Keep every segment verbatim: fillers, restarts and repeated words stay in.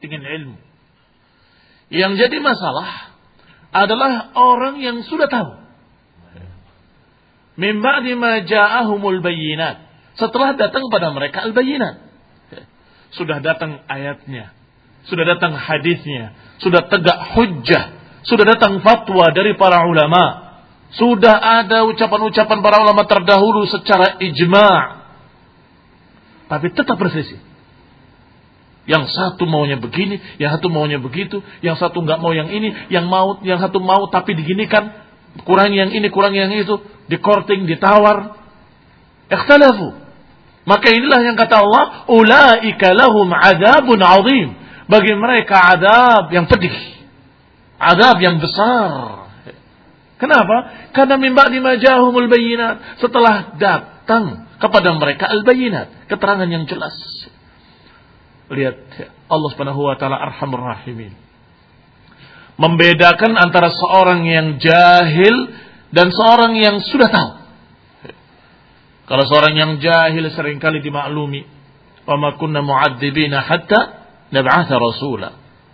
ingin ilmu. Yang jadi masalah adalah orang yang sudah tahu. Min ba'di ma ja'ahumul bayyinat. Setelah datang pada mereka al-bayyinat. Sudah datang ayatnya, sudah datang hadisnya, sudah tegak hujjah, sudah datang fatwa dari para ulama, sudah ada ucapan-ucapan para ulama terdahulu secara ijma'. Tapi tetap berselisih. Yang satu maunya begini, yang satu maunya begitu, yang satu enggak mau yang ini, yang mau yang satu mau tapi diginikan, kurang yang ini, kurang yang itu, dikorting, ditawar. Ikhtalafu. Maka inilah yang kata Allah, ulaika lahum adzabun azim. Bagi mereka adab yang pedih, adab yang besar. Kenapa? Karena min ba'di ma ja'ahumul bayyinat. Setelah datang kepada mereka al-bayyinat, keterangan yang jelas. Lihat Allah Subhanahu wa taala Arhamur Rahimin. Membedakan antara seorang yang jahil dan seorang yang sudah tahu. Kalau seorang yang jahil seringkali dimaklumi, wa ma kunna mu'adzibina hatta nab'atha rasula.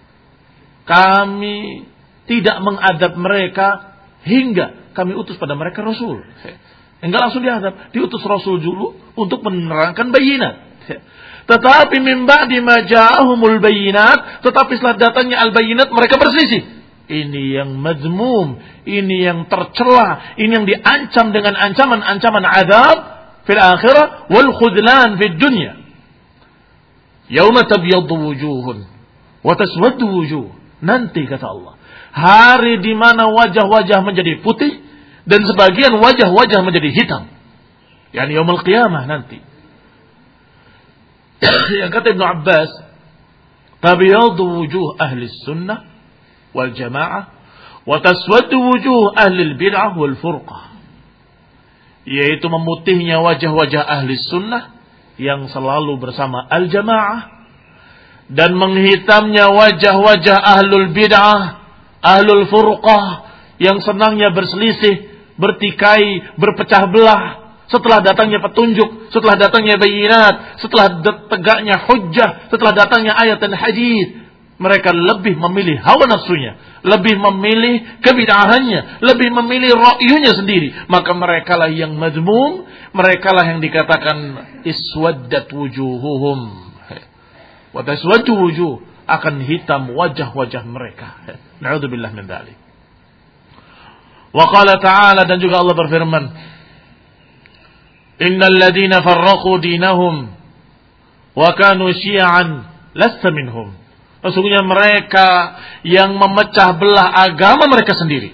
Kami tidak mengadab mereka hingga kami utus pada mereka rasul. Enggak langsung diadab, diutus rasul dulu untuk menerangkan bayinat. Tetapi min ba'di ma ja'ahumul bayinat, tetapi setelah datangnya al-bayinat mereka berselisih. Ini yang mazmum, ini yang tercela, ini yang diancam dengan ancaman-ancaman azab fil akhirah wal khudlan fid dunya. Yauma tabyaddu wujuhun wa taswaddu wujuh. Nanti kata Allah, hari di mana wajah-wajah menjadi putih dan sebagian wajah-wajah menjadi hitam. Yani yaumul qiyamah nanti. Yang kata Ibnu Abbas, tabyaddu wujuh ahli sunnah wal jamaah wa taswaddu wujuh ahli bid'ah wal furqah. Yaitu memutihnya wajah-wajah ahli sunnah yang selalu bersama al-jamaah, dan menghitamnya wajah-wajah ahlul bid'ah, ahlul furqah, yang senangnya berselisih, bertikai, berpecah belah setelah datangnya petunjuk, setelah datangnya bayinat, setelah tegaknya hujjah, setelah datangnya ayat dan hadis. Mereka lebih memilih hawa nafsunya, lebih memilih kebid'ahannya, lebih memilih ra'yunya sendiri. Maka merekalah yang mazmum, merekalah yang dikatakan iswaddat wujuhuhum. Wa taswaddu wujuh, akan hitam wajah-wajah mereka. Na'udzubillah min dzalik. Wa qala ta'ala, dan juga Allah berfirman, innal ladzina farraqu dinahum wa kanu syi'an lasta minhum. Sesungguhnya mereka yang memecah belah agama mereka sendiri.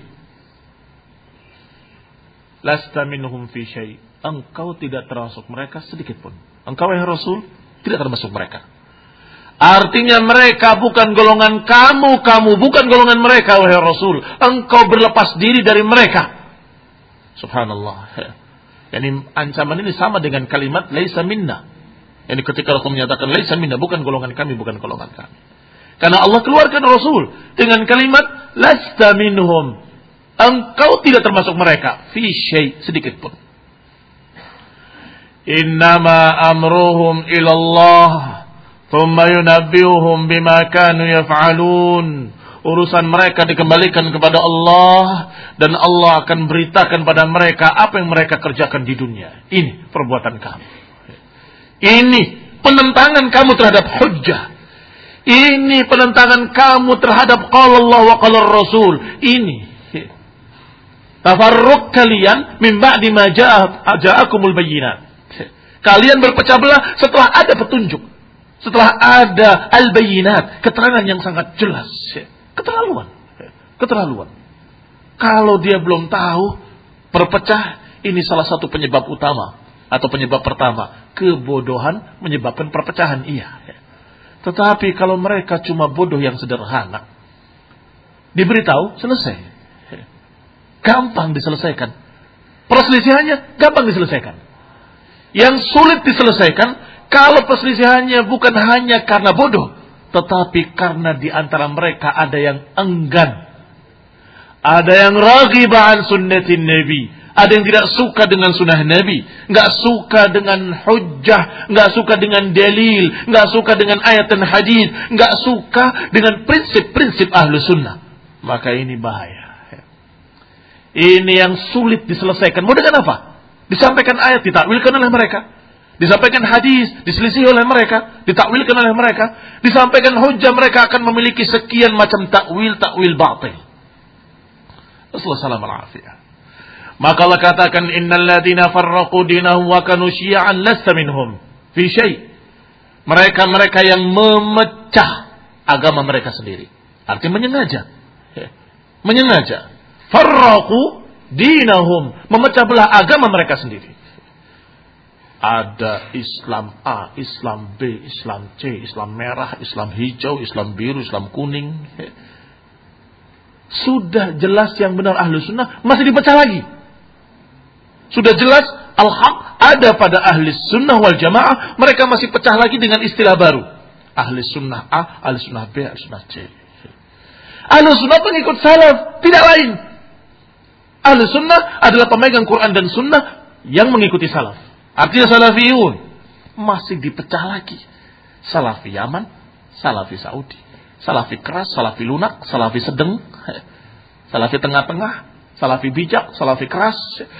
Lasta minhum fi syai'. Engkau tidak termasuk mereka sedikit pun. Engkau wahai Rasul tidak termasuk mereka. Artinya mereka bukan golongan kamu, kamu bukan golongan mereka wahai Rasul. Engkau berlepas diri dari mereka. Subhanallah. Yani ancaman ini sama dengan kalimat laisa minna. Yani ketika Rasul menyatakan laisa minna, bukan golongan kami, bukan golongan kami. Karena Allah keluarkan Rasul dengan kalimat lasta minhum. Engkau tidak termasuk mereka. Fi syai', sedikit pun. Innama amruhum ilallah thumma yunabbiuhum bima kanu yaf'alun. Urusan mereka dikembalikan kepada Allah, dan Allah akan beritakan pada mereka apa yang mereka kerjakan di dunia. Ini perbuatan kamu. Ini penentangan kamu terhadap hujjah. Ini penentangan kamu terhadap qala Allah wa qala Rasul. Ini tafarruq kalian min ba'di ma ja'akumul bayyinat. Kalian berpecah belah setelah ada petunjuk, setelah ada al-bayyinat, keterangan yang sangat jelas. Keterlaluan. Keterlaluan. Kalau dia belum tahu berpecah, ini salah satu penyebab utama atau penyebab pertama. Kebodohan menyebabkan perpecahan, iya. Tetapi kalau mereka cuma bodoh yang sederhana, diberitahu, selesai. Gampang diselesaikan. Perselisihannya gampang diselesaikan. Yang sulit diselesaikan, kalau perselisihannya bukan hanya karena bodoh, tetapi karena di antara mereka ada yang enggan, ada yang raghiba an sunnatin nabi, Ada yang tidak suka dengan sunnah Nabi, nggak suka dengan hujjah, nggak suka dengan dalil, nggak suka dengan ayat dan hadis, nggak suka dengan prinsip-prinsip ahlu sunnah. Maka ini bahaya. Ini yang sulit diselesaikan. Mau dengan apa? Disampaikan ayat, ditakwilkan oleh mereka. Disampaikan hadis, diselisih oleh mereka. Ditakwilkan oleh mereka. Disampaikan hujjah, mereka akan memiliki sekian macam takwil-takwil batil. Assalamualaikum warahmatullahi. Maka Allah katakan, innal ladzina farraqu dinahum wa kanu syi'an lasta minhum fi syai'. Mereka-mereka yang memecah agama mereka sendiri. Artinya menyengaja. Menyengaja. Farraqu dinahum, memecah belah agama mereka sendiri. Ada Islam A, Islam B, Islam C, Islam merah, Islam hijau, Islam biru, Islam kuning. Sudah jelas yang benar ahlu sunnah, masih dipecah lagi. Sudah jelas al-haq ada pada ahli sunnah wal jamaah, mereka masih pecah lagi dengan istilah baru. Ahli sunnah A, ahli sunnah B, ahli sunnah C. Ahli sunnah pengikut salaf, tidak lain. Ahli sunnah adalah pemegang Quran dan sunnah yang mengikuti salaf. Artinya salafiyun. Masih dipecah lagi. Salafi Yaman, salafi Saudi. Salafi keras, salafi lunak, salafi sedang. Salafi tengah-tengah, salafi bijak, salafi keras.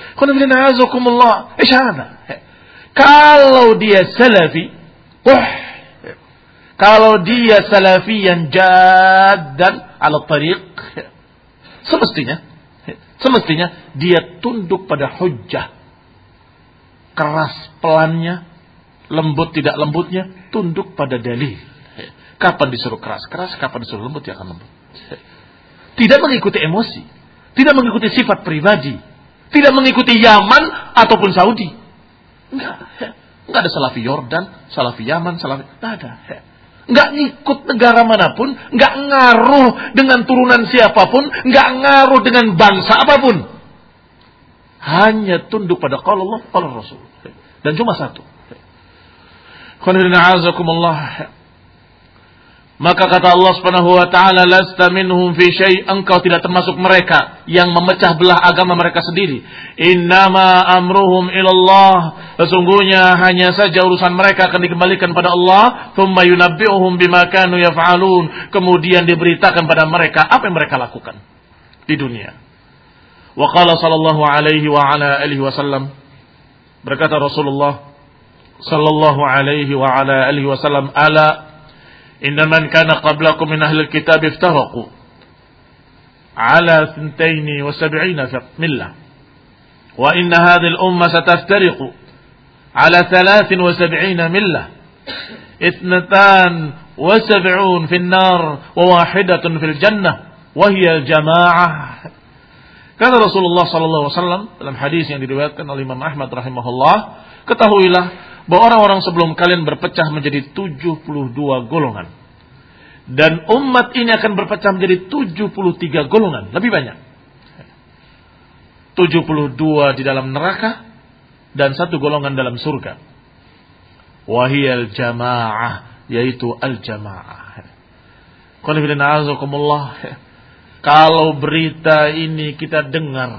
Kalau dia salafi, wah, kalau dia salafi yang jaddan ala tariq, semestinya Semestinya dia tunduk pada hujjah. Keras pelannya, lembut tidak lembutnya, tunduk pada dalil. Kapan disuruh keras, keras, kapan disuruh lembut, dia akan lembut. Tidak mengikuti emosi, tidak mengikuti sifat pribadi, tidak mengikuti Yaman ataupun Saudi. Enggak, enggak ada salafi Yordan, salafi Yaman, salafi, enggak ada. Enggak ngikut negara manapun, enggak ngaruh dengan turunan siapapun, enggak ngaruh dengan bangsa apapun. Hanya tunduk pada qala Allah, qala Rasul. Dan cuma satu. Maka kata Allah Subhanahu wa taala, lasta minhum fi syai', engkau tidak termasuk mereka yang memecah belah agama mereka sendiri. Innama amruhum ilallah, sesungguhnya hanya saja urusan mereka akan dikembalikan pada Allah, thumma yunabbi'uhum bima kanu yaf'alun, kemudian diberitakan pada mereka apa yang mereka lakukan di dunia. Wa qala sallallahu alaihi wa ala alihi wasallam, berkata Rasulullah sallallahu alaihi wa ala alihi wasallam, ala inna man kana qablakum min ahli al-kitab iftaraqu ala thntayn wa sab'ina millah wa inna hadhihi al-umma sataftariqu ala thalathin wa sab'ina millah ithnatan wa sab'un fi an-nar wa wahidatun fil jannah wa hiya al-jama'ah. Kata Rasulullah sallallahu alaihi wasallam dalam hadis yang diriwayatkan oleh Imam Ahmad rahimahullah, ketahuilah bahwa orang-orang sebelum kalian berpecah menjadi tujuh puluh dua golongan. Dan umat ini akan berpecah menjadi tujuh puluh tiga golongan. Lebih banyak. tujuh puluh dua di dalam neraka dan satu golongan dalam surga. Wahiyal jamaah, yaitu al-jamaah. Kalau berita ini kita dengar,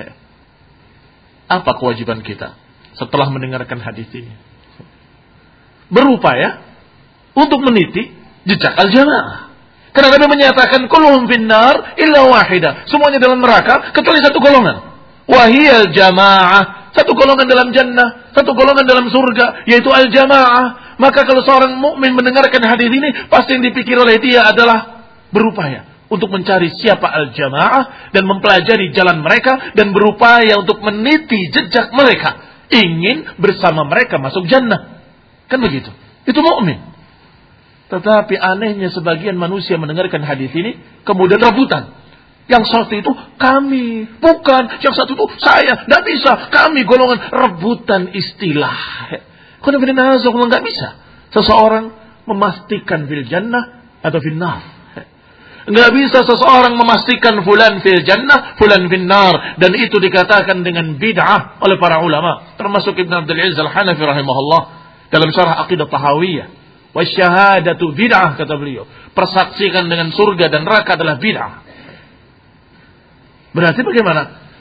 apa kewajiban kita setelah mendengarkan hadis ini? Berupaya untuk meniti jejak al-jamaah. Karena Nabi menyatakan kulluhum finnar illa wahida, semuanya dalam neraka kecuali satu golongan. Wahiyal jamaah, satu golongan dalam jannah, satu golongan dalam surga, yaitu al-jamaah. Maka kalau seorang mukmin mendengarkan hadis ini, pasti yang dipikir oleh dia adalah berupaya untuk mencari siapa al-jamaah dan mempelajari jalan mereka dan berupaya untuk meniti jejak mereka, ingin bersama mereka masuk jannah. Kan begitu. Itu mukmin. Tetapi anehnya sebagian manusia mendengarkan hadis ini kemudian rebutan. Yang satu itu kami, bukan. Yang satu itu saya, tidak bisa. Kami golongan, rebutan istilah. Nggak bisa seseorang memastikan fil jannah atau fil nar. Nggak bisa seseorang memastikan fulan fil jannah, fulan fil nar. Dan itu dikatakan dengan bid'ah oleh para ulama. Termasuk Ibn Abdul Aziz Al-Hanafi rahimahullah dalam syarah Aqidah Tahawiyah. Wasyahadatu bid'ah, kata beliau. Persaksikan dengan surga dan neraka adalah bid'ah. Berarti bagaimana?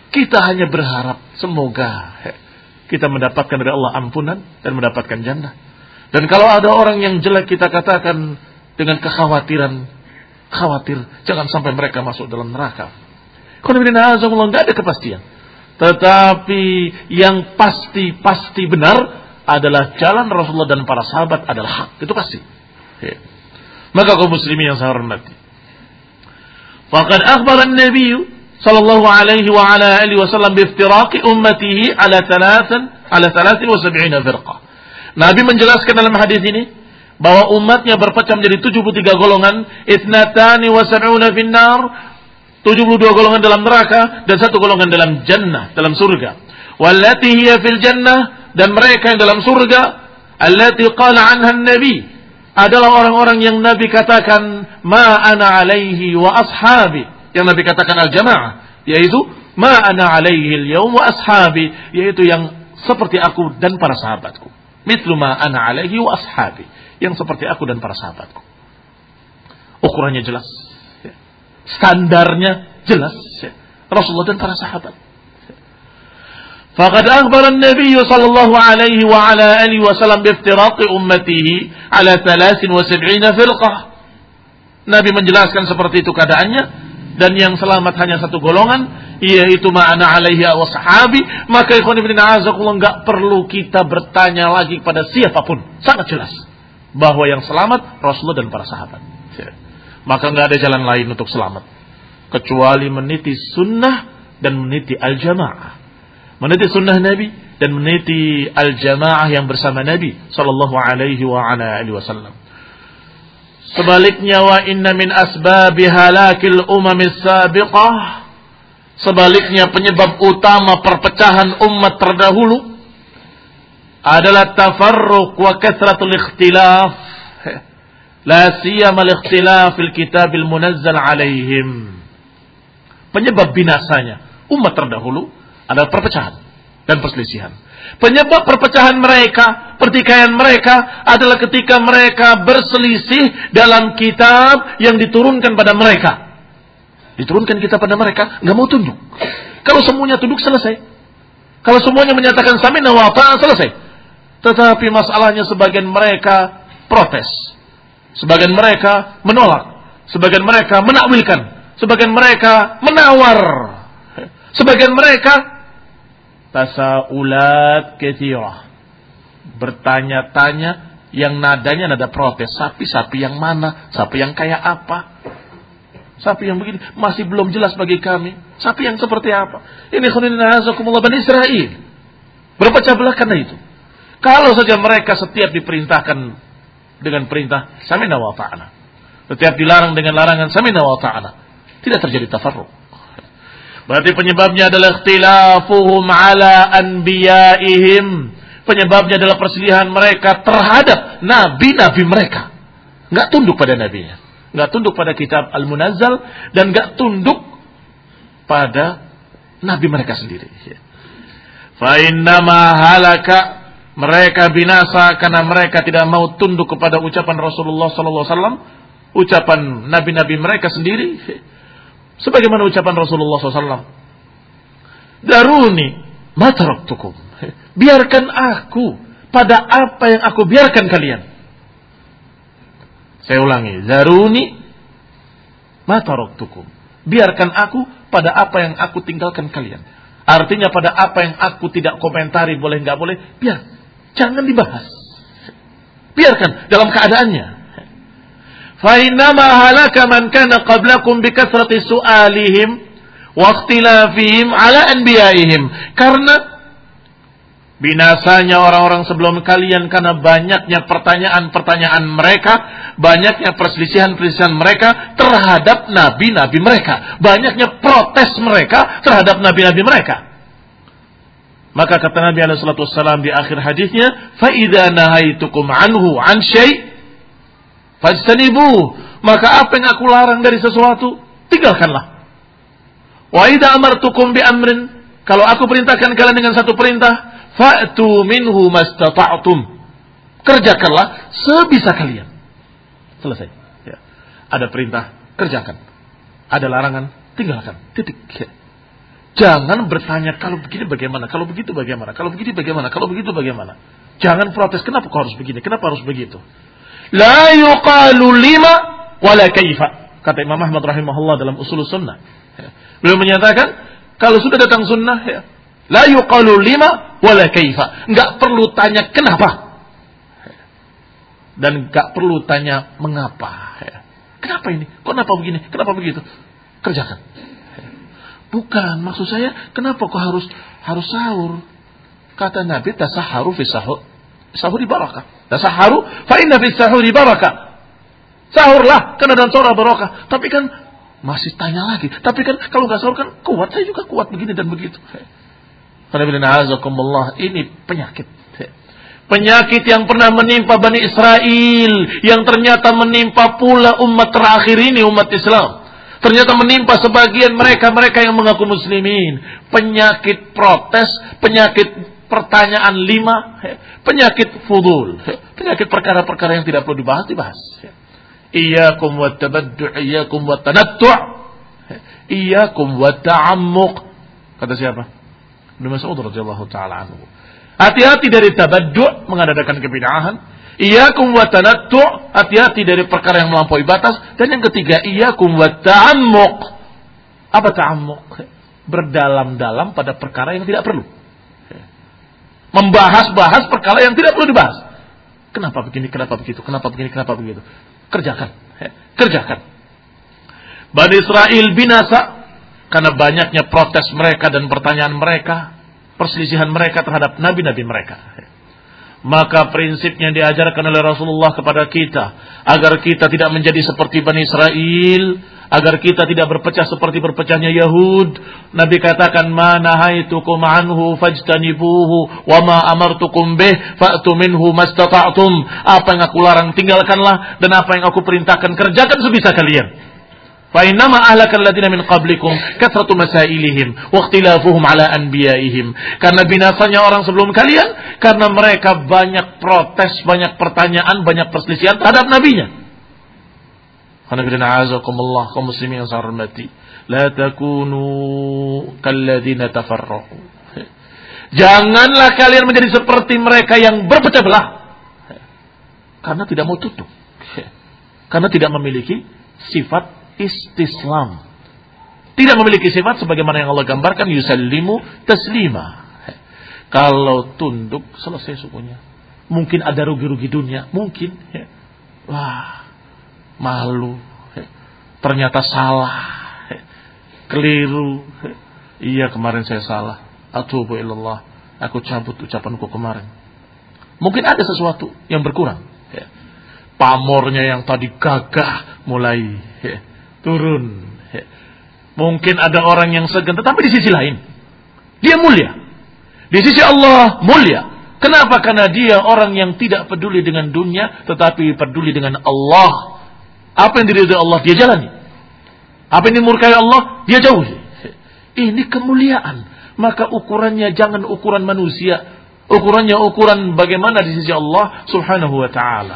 Kita hanya berharap semoga kita mendapatkan dari Allah ampunan dan mendapatkan jannah. Dan kalau ada orang yang jelek, kita katakan dengan kekhawatiran, khawatir jangan sampai mereka masuk dalam neraka. Qul-inna azamullah, enggak ada kepastian. Tetapi yang pasti-pasti benar adalah jalan Rasulullah dan para sahabat adalah hak. Itu pasti. Ya. Maka kaum muslimin yang saya hormati, faqad akhbara an-nabiy sallallahu alaihi wa ala alihi wasallam bi iftiraqi ummatihi ala thalathan ala thalathin wa sab'ina firqah. Nabi menjelaskan dalam hadis ini bahwa umatnya berpecah menjadi tujuh puluh tiga golongan, ithnatani wa sab'una finnar, tujuh puluh dua golongan dalam neraka dan satu golongan dalam jannah, dalam surga. Wallati hiya fil jannah, dan mereka yang dalam surga, allati qala anha an-nabi, adalah orang-orang yang Nabi katakan ma ana alaihi wa ashabi, yang Nabi katakan al-jamaah, yaitu ma ana alaihi al-yawm wa ashabi, yaitu yang seperti aku dan para sahabatku. Mithlu ma ana alaihi wa ashabi, yang seperti aku dan para sahabatku. Ukurannya jelas, standarnya jelas, Rasulullah dan para sahabat. Faqad akhbara an-nabiy sallallahu alaihi wa ala alihi wasallam bi iftiraqi ummatihi ala thalathin wa sab'ina firqah. Nabi menjelaskan seperti itu keadaannya, dan yang selamat hanya satu golongan, yaitu ma'ana alaihi wa sahabi. Maka ikhwan ibn a'azakullah, enggak perlu kita bertanya lagi kepada siapapun, sangat jelas bahwa yang selamat Rasulullah dan para sahabat. Maka enggak ada jalan lain untuk selamat kecuali meniti sunnah dan meniti al-jamaah. Meniti sunnah Nabi dan meniti al-jamaah yang bersama Nabi sallallahu alaihi wa ala alihi wasallam. Sebaliknya, wa inna min asbabi halakil umamis sabiqah, sebaliknya penyebab utama perpecahan umat terdahulu adalah tafarruq wa kathratul ikhtilaf, la siyama al-ikhtilaf fil kitabil munazzal alaihim. Penyebab binasanya umat terdahulu adalah perpecahan dan perselisihan. Penyebab perpecahan mereka, pertikaian mereka adalah ketika mereka berselisih dalam kitab yang diturunkan pada mereka. Diturunkan kitab pada mereka, nggak mau tunduk. Kalau semuanya tunduk, selesai. Kalau semuanya menyatakan sami'na wa ata'na, selesai. Tetapi masalahnya sebagian mereka protes, sebagian mereka menolak, sebagian mereka menakwilkan, sebagian mereka menawar, sebagian mereka tasaulat katsirah, bertanya-tanya yang nadanya nada protes. Sapi-sapi yang mana? Sapi yang kayak apa? Sapi yang begini masih belum jelas bagi kami. Sapi yang seperti apa? Ini khonina azakumullah Bani Israel. Berpecah belah karena itu. Kalau saja mereka setiap diperintahkan dengan perintah sami'na wa ta'ana, setiap dilarang dengan larangan sami'na wa ta'ana, tidak terjadi tafarruq. Berarti penyebabnya adalah ikhtilafuhum ala anbiya'ihim. Penyebabnya adalah perselisihan mereka terhadap nabi-nabi mereka. Enggak tunduk pada nabinya, enggak tunduk pada kitab Al-Munazzal, dan enggak tunduk pada nabi mereka sendiri. Fa innama halaka, mereka binasa karena mereka tidak mau tunduk kepada ucapan Rasulullah sallallahu alaihi wasallam, ucapan nabi-nabi mereka sendiri. Sebagaimana ucapan Rasulullah sallallahu alaihi wasallam, daruni ma taraktukum, biarkan aku pada apa yang aku biarkan kalian. Saya ulangi, daruni ma taraktukum, biarkan aku pada apa yang aku tinggalkan kalian. Artinya pada apa yang aku tidak komentari, boleh nggak boleh, biar, jangan dibahas, biarkan dalam keadaannya. فَإِنَّمَا هَلَكَ مَنْ كَانَ قَبْلَكُمْ بِكَثْرَةِ سُؤَالِهِمْ وَاخْتِلَافِهِمْ عَلَى أَنْبِيَائِهِمْ. Karena binasanya orang-orang sebelum kalian karena banyaknya pertanyaan-pertanyaan mereka, banyaknya perselisihan-perselisihan mereka terhadap nabi-nabi mereka, banyaknya protes mereka terhadap nabi-nabi mereka. Maka kata Nabi alaihi salatu wassalam di akhir hadisnya, فَإِذَا نَهَيْتُكُمْ عَنْهُ عَنْ شَيْءٍ fajtanibu, maka apa yang aku larang dari sesuatu, tinggalkanlah. Wa idza amartukum bi amrin, kalau aku perintahkan kalian dengan satu perintah, fa'tu minhu mastata'tum, kerjakanlah sebisa kalian. Selesai. Ya. Ada perintah, kerjakan. Ada larangan, tinggalkan. Titik. Ya. Jangan bertanya kalau begini bagaimana, kalau begitu bagaimana, kalau begini bagaimana, kalau begitu bagaimana. Jangan protes, kenapa kau harus begini, kenapa harus begitu. La yuqalu lima wala kaifa. Kata Imam Ahmad rahimahullah dalam Ushul Sunnah. Beliau menyatakan, kalau sudah datang sunnah, ya, la yuqalu lima wala kaifa. Enggak perlu tanya kenapa. Dan enggak perlu tanya mengapa. Kenapa ini? Kenapa begini? Kenapa begitu? Kerjakan. Bukan, maksud saya, kenapa kau harus harus sahur? Kata Nabi, tasaharu fi sahur. Sahur di barakah. Tasaharu fa inna fi sahur di barakah. Sahurlah, karena dalam sahur barakah. Tapi kan masih tanya lagi. Tapi kan kalau nggak sahur kan kuat. Saya juga kuat begini dan begitu. Ini penyakit. Penyakit yang pernah menimpa Bani Israel, yang ternyata menimpa pula umat terakhir ini, umat Islam. Ternyata menimpa sebagian mereka-mereka yang mengaku muslimin. Penyakit protes, penyakit pertanyaan lima, penyakit fudul, penyakit perkara-perkara yang tidak perlu dibahas, dibahas. Iyyakum wattabaddu', iyyakum wattanattu', iyyakum watta'ammuq. Kata siapa? Ibnu Mas'ud radhiyallahu taala anhu. Hati-hati dari tabaddu', mengadakan kebid'ahan. Iyyakum wattanattu', hati-hati dari perkara yang melampaui batas. Dan yang ketiga, iyyakum watta'ammuq. Apa ta'ammuq? Berdalam-dalam pada perkara yang tidak perlu. Membahas-bahas perkara yang tidak perlu dibahas. Kenapa begini, kenapa begitu, kenapa begini, kenapa begitu. Kerjakan, kerjakan. Bani Israel binasa karena banyaknya protes mereka dan pertanyaan mereka, perselisihan mereka terhadap nabi-nabi mereka. Maka prinsipnya diajarkan oleh Rasulullah kepada kita, agar kita tidak menjadi seperti Bani Israel, agar kita tidak berpecah seperti berpecahnya Yahud. Nabi katakan, ma nahaitukum anhu fajtanibuhu wa ma amartukum bih fa'tu minhu mastata'tum. Apa yang aku larang tinggalkanlah, dan apa yang aku perintahkan kerjakan sebisa kalian. Fa innama ahlakal ladina min qablikum kathratu masailihim wa ikhtilafuhum ala anbiya'ihim. Karena binasanya orang sebelum kalian karena mereka banyak protes, banyak pertanyaan, banyak perselisihan terhadap nabinya. Qanabina azakumullah, kaum muslimin yang saya hormati, la takunu kalladina tafarraqu. Janganlah kalian menjadi seperti mereka yang berpecah belah. Karena tidak mau tutup. Karena tidak memiliki sifat istislam. Tidak memiliki sifat sebagaimana yang Allah gambarkan, yusallimu taslima. Kalau tunduk, selesai sukunya. Mungkin ada rugi-rugi dunia, mungkin. Wah, malu. Ternyata salah. Keliru. Iya, kemarin saya salah. Atubu ilallah. Aku cabut ucapanku kemarin. Mungkin ada sesuatu yang berkurang. Pamornya yang tadi gagah mulai turun. Mungkin ada orang yang segan, tetapi di sisi lain dia mulia. Di sisi Allah mulia. Kenapa? Karena dia orang yang tidak peduli dengan dunia, tetapi peduli dengan Allah. Apa yang diridhai Allah dia jalani. Apa yang dimurkai Allah dia jauhi. Ini kemuliaan. Maka ukurannya jangan ukuran manusia. Ukurannya ukuran bagaimana di sisi Allah subhanahu wa ta'ala.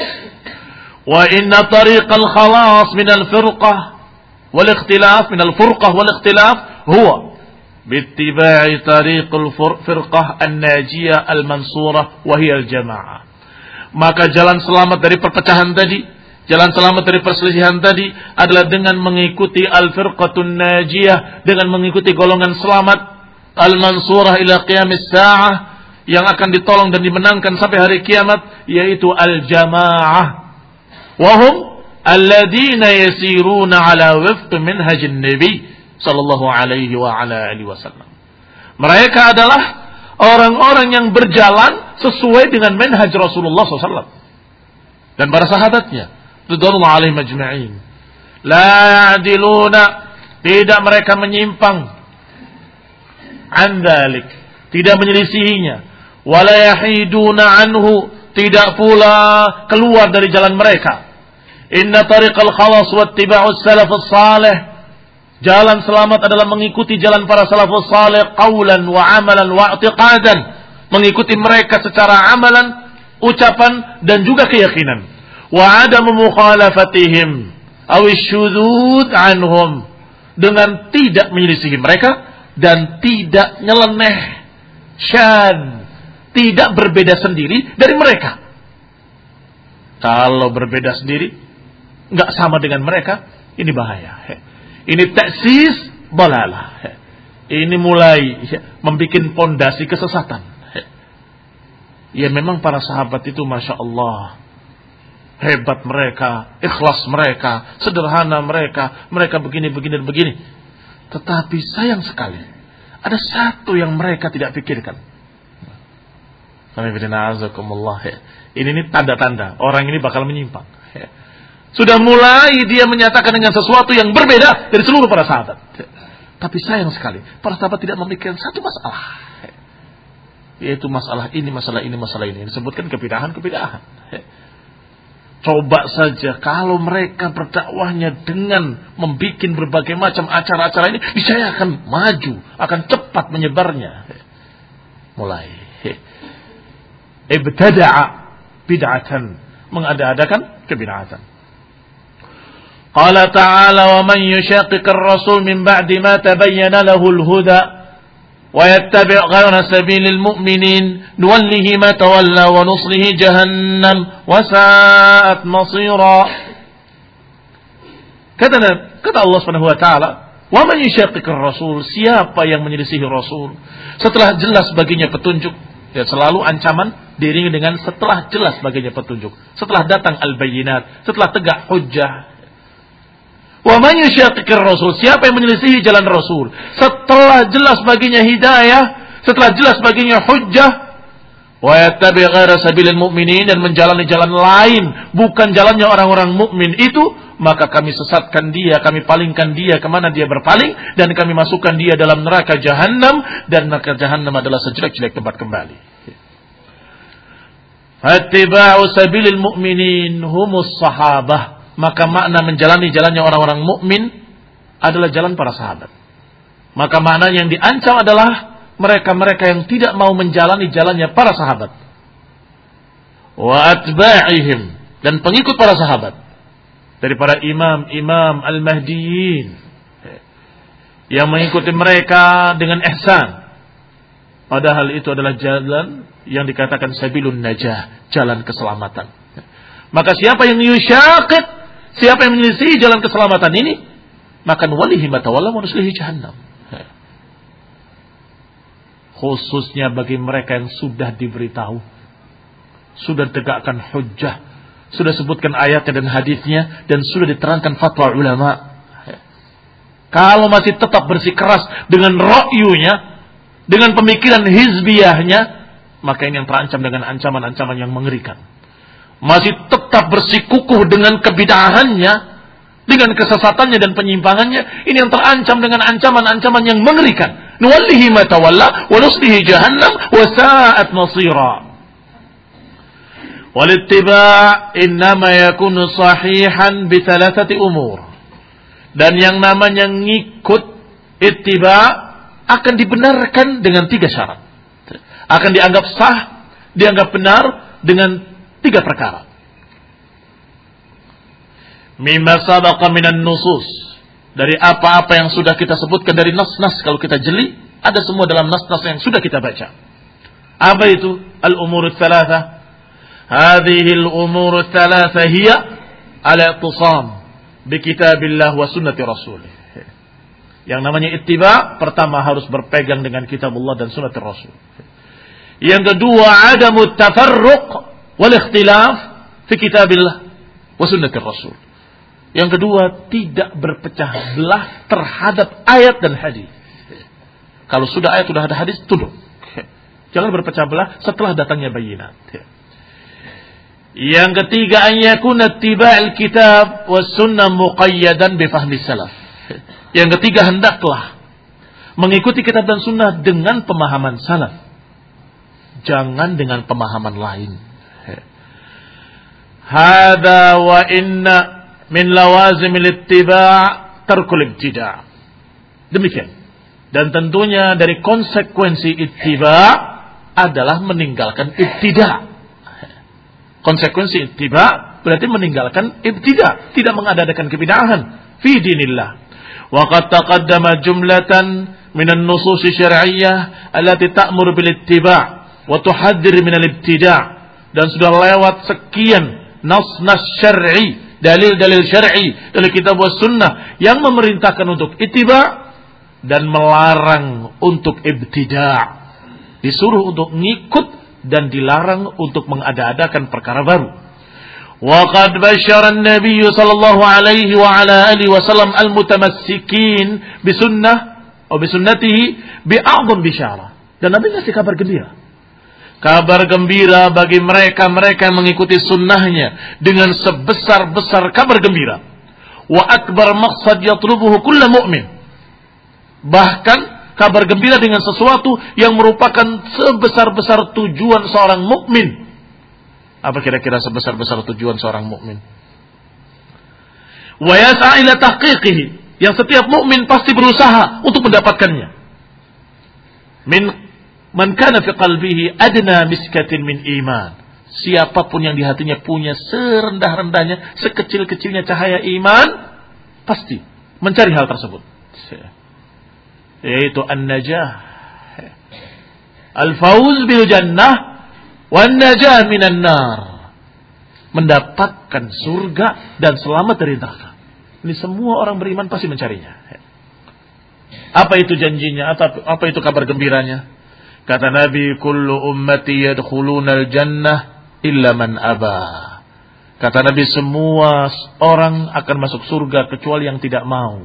Wa inna tariqal khalas minal firqah wal ikhtilaf minal furqah wal ikhtilaf huwa bittiba'i tariqul firqah an-najiyah al-mansurah wa hiya al-jamaah. Maka jalan selamat dari perpecahan tadi, jalan selamat dari perselisihan tadi adalah dengan mengikuti al-firqatun najiyah, dengan mengikuti golongan selamat al-mansurah ila qiyamis sa'ah, yang akan ditolong dan dimenangkan sampai hari kiamat, yaitu al-jamaah. Wahum alladhina yasiruna ala wifq minhajin nabi sallallahu alaihi wa ala alihi wasallam. Mereka adalah orang-orang yang berjalan sesuai dengan manhaj Rasulullah sallallahu alaihi wasallam dan para sahabatnya radhiyallahu alaihim ajma'in. La ya'diluna, tidak mereka menyimpang, an dzalik, tidak menyelisihinya, wala yahiduna anhu, tidak pula keluar dari jalan mereka. Inna tariqal khalas wa ittiba'us salafus salih, jalan selamat adalah mengikuti jalan para salafus salih qaulan wa amalan wa i'tiqadan, mengikuti mereka secara amalan, ucapan dan juga keyakinan. Wa adamu mukhalafatihim aw syudzud anhum, dengan tidak menyelisihi mereka dan tidak nyeleneh, syadz, tidak berbeda sendiri dari mereka. Kalau berbeda sendiri, nggak sama dengan mereka, ini bahaya. Ini taksis dalalah. Ini mulai membuat pondasi kesesatan. Ya memang para sahabat itu Masya Allah, hebat mereka, ikhlas mereka, sederhana mereka, mereka begini, begini, dan begini. Tetapi sayang sekali, ada satu yang mereka tidak pikirkan. Ini ini tanda-tanda orang ini bakal menyimpang. Sudah mulai dia menyatakan dengan sesuatu yang berbeda dari seluruh para sahabat. Tapi sayang sekali, para sahabat tidak memikirkan satu masalah, yaitu masalah ini, masalah ini, masalah ini. Disebutkan kebidahan-kebidahan. Coba saja kalau mereka berdakwahnya dengan membuat berbagai macam acara-acara ini, niscaya akan maju, akan cepat menyebarnya. Mulai ibtada'a bid'atan, mengada-adakan kebid'atan. Qala ta'ala wa man yushaqiqir rasul min ba'di ma tabayyana lahul huda wa yattabi' ghayra sabilil mu'minin nuwallihi ma tawalla wa nuslihi jahannam wa sa'at masira. Kata kata Allah Subhanahu wa taala, wa man yushaqiqir rasul, siapa yang menyelisihi rasul setelah jelas baginya petunjuk. Ya, selalu ancaman diiringi dengan setelah jelas baginya petunjuk, setelah datang al-bayyinat, setelah tegak hujjah. Wa man yushaqiqir rasul, siapa yang menyelisihi jalan Rasul setelah jelas baginya hidayah, setelah jelas baginya hujjah, wa yattabi' ghaira sabilil mu'minin, dan menjalani jalan lain bukan jalannya orang-orang mukmin itu, maka kami sesatkan dia, kami palingkan dia kemana dia berpaling, dan kami masukkan dia dalam neraka jahannam, dan neraka jahannam adalah sejelek-jelek tempat kembali. Fattiba'u sabilil mu'minin humus sahabah, maka makna menjalani jalannya orang-orang mukmin adalah jalan para sahabat. Maka makna yang diancam adalah mereka-mereka yang tidak mau menjalani jalannya para sahabat. Wa atba'ihim, dan pengikut para sahabat dari para imam-imam al-mahdiyin yang mengikuti mereka dengan ihsan. Padahal itu adalah jalan yang dikatakan sabilun najah, jalan keselamatan. Maka siapa yang yusyaqid, siapa yang menyelisihi jalan keselamatan ini, maka nuwallihi ma tawalla wa nuslihi jahannam. Khususnya bagi mereka yang sudah diberitahu, sudah tegakkan hujjah, sudah sebutkan ayatnya dan hadisnya, dan sudah diterangkan fatwa ulama. Kalau masih tetap bersikeras dengan ra'yunya, dengan pemikiran hizbiyahnya, maka ini yang terancam dengan ancaman-ancaman yang mengerikan. Masih tetap bersikukuh dengan kebid'ahannya, dengan kesesatannya dan penyimpangannya, ini yang terancam dengan ancaman-ancaman yang mengerikan. Nuwallihi ma tawalla wa nuslihi jahannam wa sa'at masira. Wal ittiba' innama yakunu sahihan bi thalathati umur. Dan yang namanya ngikut ittiba' akan dibenarkan dengan tiga syarat. Akan dianggap sah, dianggap benar dengan tiga perkara. Mimma sabaqa minan nusus, dari apa-apa yang sudah kita sebutkan dari nas-nas, kalau kita jeli, ada semua dalam nas-nas yang sudah kita baca. Apa itu? Al-umur thalatha. Hadhihi al-umur thalatha hiya al-i'tisam bi kitabillah wa sunnati rasulih. Yang namanya ittiba, pertama harus berpegang dengan kitabullah dan sunnati rasul. Yang kedua, adamu tafarruq wal ikhtilaf fi kitabillah wa sunnati rasul. Yang kedua, tidak berpecah belah terhadap ayat dan hadis. Kalau sudah ayat, sudah ada hadis, tunduk. Jangan berpecah belah setelah datangnya bayinat. Yang ketiga, an yakuna ittiba'il kitab was sunnah muqayyadan bi fahmi salaf. Yang ketiga, hendaklah mengikuti kitab dan sunnah dengan pemahaman salaf, jangan dengan pemahaman lain. Hada wa inna min lawazimil ittiba' tarkul ibtida'. Demikian. Dan tentunya dari konsekuensi ittiba' adalah meninggalkan ibtida'. Konsekuensi ittiba' berarti meninggalkan ibtida', tidak mengadakan kebid'ahan fi dinillah. Wa qad taqaddama jumlatan min an-nusus syar'iyyah allati ta'muru bil ittiba' wa tuhadhdhir min al-ibtida'. Dan sudah lewat sekian nas-nas syar'i, dalil-dalil syar'i dari kitab was sunnah yang memerintahkan untuk ittiba' dan melarang untuk ibtida'. Disuruh untuk ngikut dan dilarang untuk mengada-adakan perkara baru. Wa qad basyara an-nabiy sallallahu alaihi wa ala alihi wasallam al-mutamassikin bi sunnah atau bi sunnatihi bi a'dham bisyarah. Dan Nabi ngasih kabar gembira. Kabar gembira bagi mereka-mereka yang mengikuti sunnahnya dengan sebesar-besar kabar gembira. Wa akbar maqsad yatlubuhu kullu mu'min. Bahkan kabar gembira dengan sesuatu yang merupakan sebesar-besar tujuan seorang mukmin. Apa kira-kira sebesar-besar tujuan seorang mukmin? Wa yas'a ila tahqiqihi, yang setiap mukmin pasti berusaha untuk mendapatkannya. Min man kana fi qalbihi adna miskatin min iman. Siapapun yang di hatinya punya serendah-rendahnya, sekecil-kecilnya cahaya iman, pasti mencari hal tersebut. Yaitu an-najah, al-fawz bil jannah, wan najah minan nar, mendapatkan surga dan selamat dari neraka. Ini semua orang beriman pasti mencarinya. Apa itu janjinya? Atau apa itu kabar gembiranya? Kata Nabi, kullu ummati yadkhulunal jannah illa man aba. Kata Nabi, semua orang akan masuk surga kecuali yang tidak mau.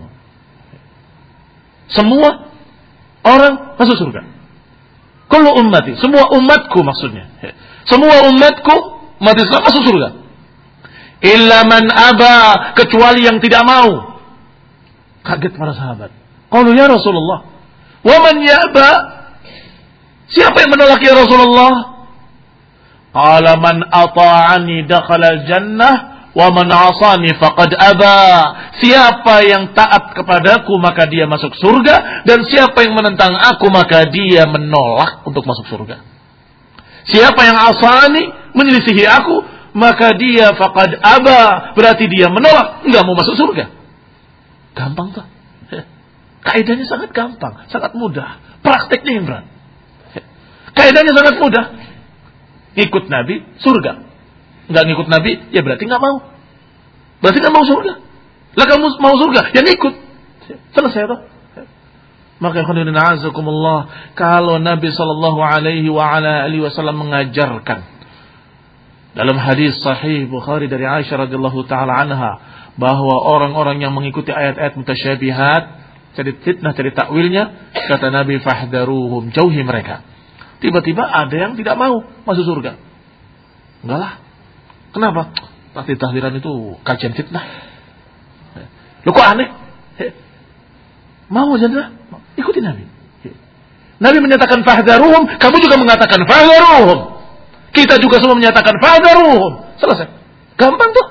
Semua orang masuk surga. Kullu ummati, semua umatku maksudnya. Semua umatku, umat Islam masuk surga. Illa man aba, kecuali yang tidak mau. Kaget para sahabat. Qalu ya Rasulullah, wa man ya'ba? Siapa yang menolak ya Rasulullah? Qala man ata'ani dakhala al-jannah wa man 'asani faqad aba. Siapa yang taat kepadaku maka dia masuk surga, dan siapa yang menentang aku maka dia menolak untuk masuk surga. Siapa yang asani, menyelisihi aku, maka dia faqad aba, berarti dia menolak, enggak mau masuk surga. Gampang tuh. Kaidahnya sangat gampang, sangat mudah. Prakteknya yang berat. Kaidahnya sangat mudah. Ikut Nabi, surga. Enggak ngikut Nabi, ya berarti enggak mau. Berarti enggak mau surga. Lah kamu mau surga, ya ikut. Selesai toh. Maka khairuddin azakumullah, kalau Nabi sallallahu alaihi wa ala alihi wasallam mengajarkan dalam hadis sahih Bukhari dari Aisyah radhiyallahu taala anha bahwa orang-orang yang mengikuti ayat-ayat mutasyabihat, cari fitnah, cari takwilnya, kata Nabi fahdharuhum, jauhi mereka. Tiba-tiba ada yang tidak mau masuk surga. Enggak lah. Kenapa? Tahdir tahdiran itu kajian fitnah. Loh kok aneh? Mau aja ikuti Nabi. Nabi menyatakan fahdharuhum, kamu juga mengatakan fahdharuhum. Kita juga semua menyatakan fahdharuhum. Selesai. Gampang tuh.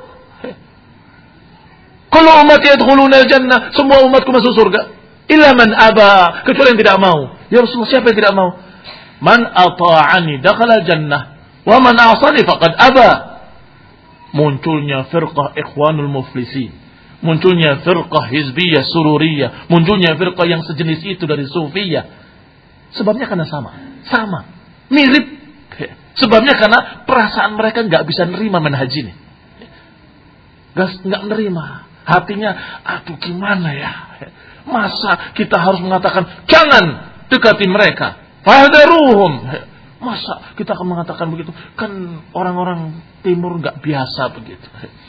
Kullu ummati yadkhuluna al-jannah, semua umatku masuk surga. Illa man aba, kecuali yang tidak mau. Ya Rasulullah, siapa yang tidak mau? Man ata'ani dakhala al-jannah wa man 'asani faqad aba. Munculnya firqah ikhwanul muflisin, munculnya firqah hizbiyah sururiyah, munculnya firqah yang sejenis itu dari sufiyah. Sebabnya karena sama, sama, mirip. Sebabnya karena perasaan mereka nggak bisa nerima manhaj ini, nggak nerima. Hatinya, aduh gimana ya? Masa kita harus mengatakan jangan dekati mereka? Fahdharuhum. Masa kita akan mengatakan begitu? Kan orang-orang timur nggak biasa begitu.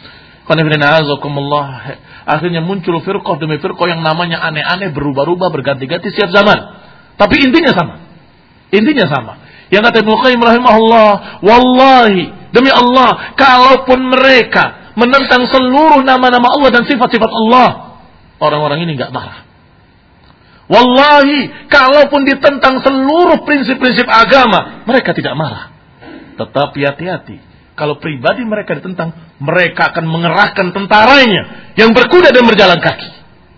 Akhirnya muncul firqah demi firqah yang namanya aneh-aneh, berubah-ubah, berganti-ganti setiap zaman. Tapi intinya sama. Intinya sama. Yang kata Ibnu Qayyim rahimahullah, wallahi, demi Allah, kalaupun mereka menentang seluruh nama-nama Allah dan sifat-sifat Allah, orang-orang ini enggak marah. Wallahi, kalaupun ditentang seluruh prinsip-prinsip agama, mereka tidak marah. Tetapi hati-hati, kalau pribadi mereka ditentang, mereka akan mengerahkan tentaranya yang berkuda dan berjalan kaki.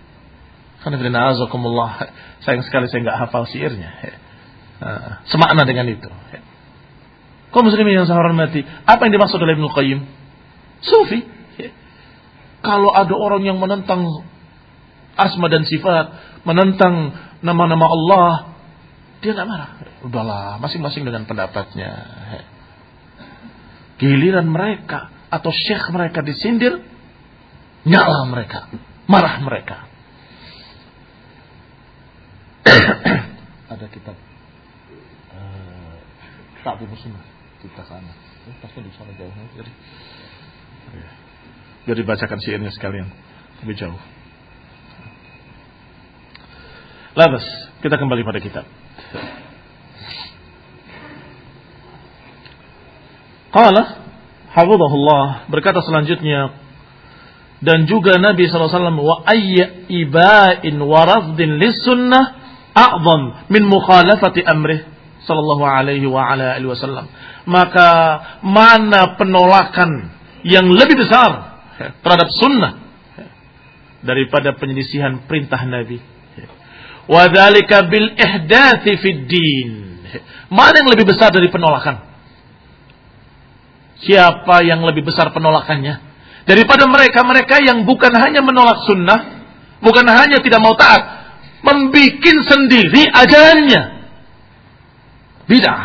Sayang sekali saya enggak hafal syairnya. Semakna dengan itu. Kaum muslimin yang saya hormati, apa yang dimaksud oleh Ibnu Qayyim? Sufi. Kalau ada orang yang menentang asma dan sifat, menentang nama-nama Allah, dia nggak marah. Udahlah, masing-masing dengan pendapatnya. Giliran mereka atau syekh mereka disindir, nyala mereka, marah mereka. Ada kitab uh, Ta'bib Sunnah kita sana, oh, pasti di sana jauh, jadi biar dibacakan syairnya sekalian lebih jauh. Labas, kita kembali pada kitab. Qala hafizahullah, berkata selanjutnya, dan juga Nabi sallallahu alaihi wasallam, wa ayya iba'in wa rafdin lis-sunnah a'zam min mukhalafati amrih sallallahu alaihi wa ala alihi wasallam. Maka mana penolakan yang lebih besar terhadap sunnah daripada penyelisihan perintah Nabi. Wa dzalika bil ihdatsi fid din. Mana yang lebih besar dari penolakan? Siapa yang lebih besar penolakannya daripada mereka-mereka yang bukan hanya menolak sunnah, bukan hanya tidak mau taat, membikin sendiri ajarannya bid'ah.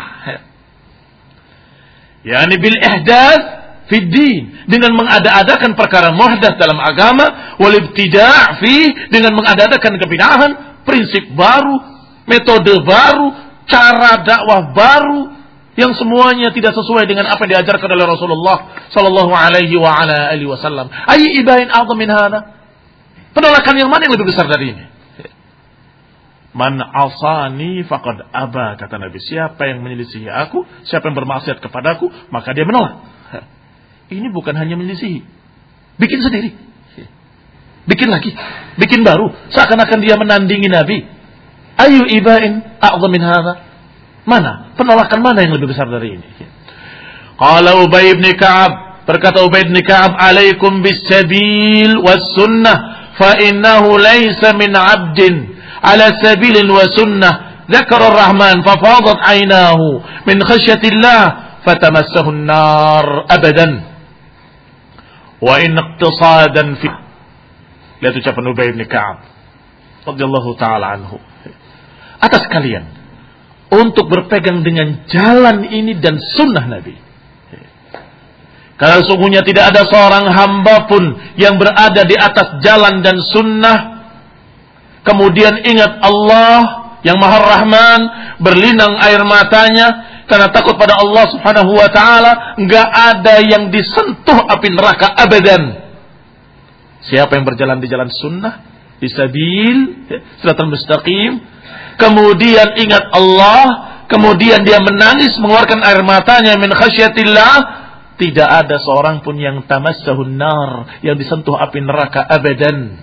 Yani bil ihdats fid din, dengan mengada-adakan perkara muhdats dalam agama, wal ibtida' fi, dengan mengada-adakan kebid'ahan, prinsip baru, metode baru, cara dakwah baru, yang semuanya tidak sesuai dengan apa yang diajarkan oleh Rasulullah sallallahu alaihi wa ala alihi wasallam. Ayy ibain a'zam min hada? Penolakan yang mana yang lebih besar dari ini? Man asani faqad aba, kata Nabi. Siapa yang menyelisihi aku, siapa yang bermaksiat kepadaku, maka dia menolak. Ini bukan hanya menyelisihi, bikin sendiri, bikin lagi, bikin baru, seakan-akan dia menandingi Nabi. Ayu ibain a'zam min hada? Mana? Penolakan mana yang lebih besar dari ini? Qala Ubay bin Ka'ab, berkata Ubay bin Ka'ab, alaikum bis sabil was sunnah, fa innahu laysa min 'abdin ala sabilin wa sunnah dzakara ar-rahman fa fadat 'aynahu min khasyatillah fatamassahu an-nar abadan wa in iqtisadan fi. Lihat ucapan Ubay bin Ka'ab radhiyallahu taala anhu. Atas kalian untuk berpegang dengan jalan ini dan sunnah Nabi. Karena sungguhnya tidak ada seorang hamba pun yang berada di atas jalan dan sunnah, kemudian ingat Allah yang Maha Rahman, berlinang air matanya karena takut pada Allah Subhanahu wa taala, enggak ada yang disentuh api neraka abadan. Siapa yang berjalan di jalan sunnah, di sabil, siratal mustaqim, kemudian ingat Allah, kemudian dia menangis mengeluarkan air matanya min khasyatillah, tidak ada seorang pun yang tamassahun nar, yang disentuh api neraka abadan.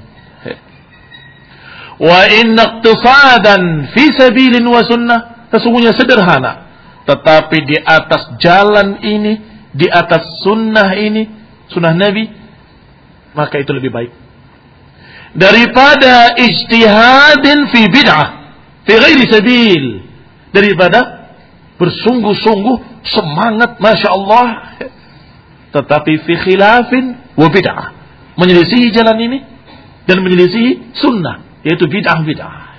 Wa in iqtisadan fi sabilin wa sunnah, sesungguhnya sederhana, tetapi di atas jalan ini, di atas sunnah ini, sunnah Nabi, maka itu lebih baik daripada ijtihadin fi bid'ah fi ghairi sabil, daripada bersungguh-sungguh semangat Masya Allah tetapi fi khilafin wa bid'ah, menyelisihi jalan ini dan menyelisihi sunnah, yaitu bid'ah-bid'ah.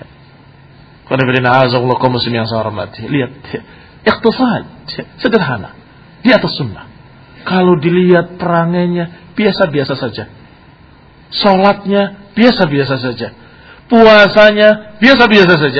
Lihat, ikhtisad sederhana di atas sunnah. Kalau dilihat perangainya biasa-biasa saja, salatnya biasa-biasa saja, puasanya biasa-biasa saja.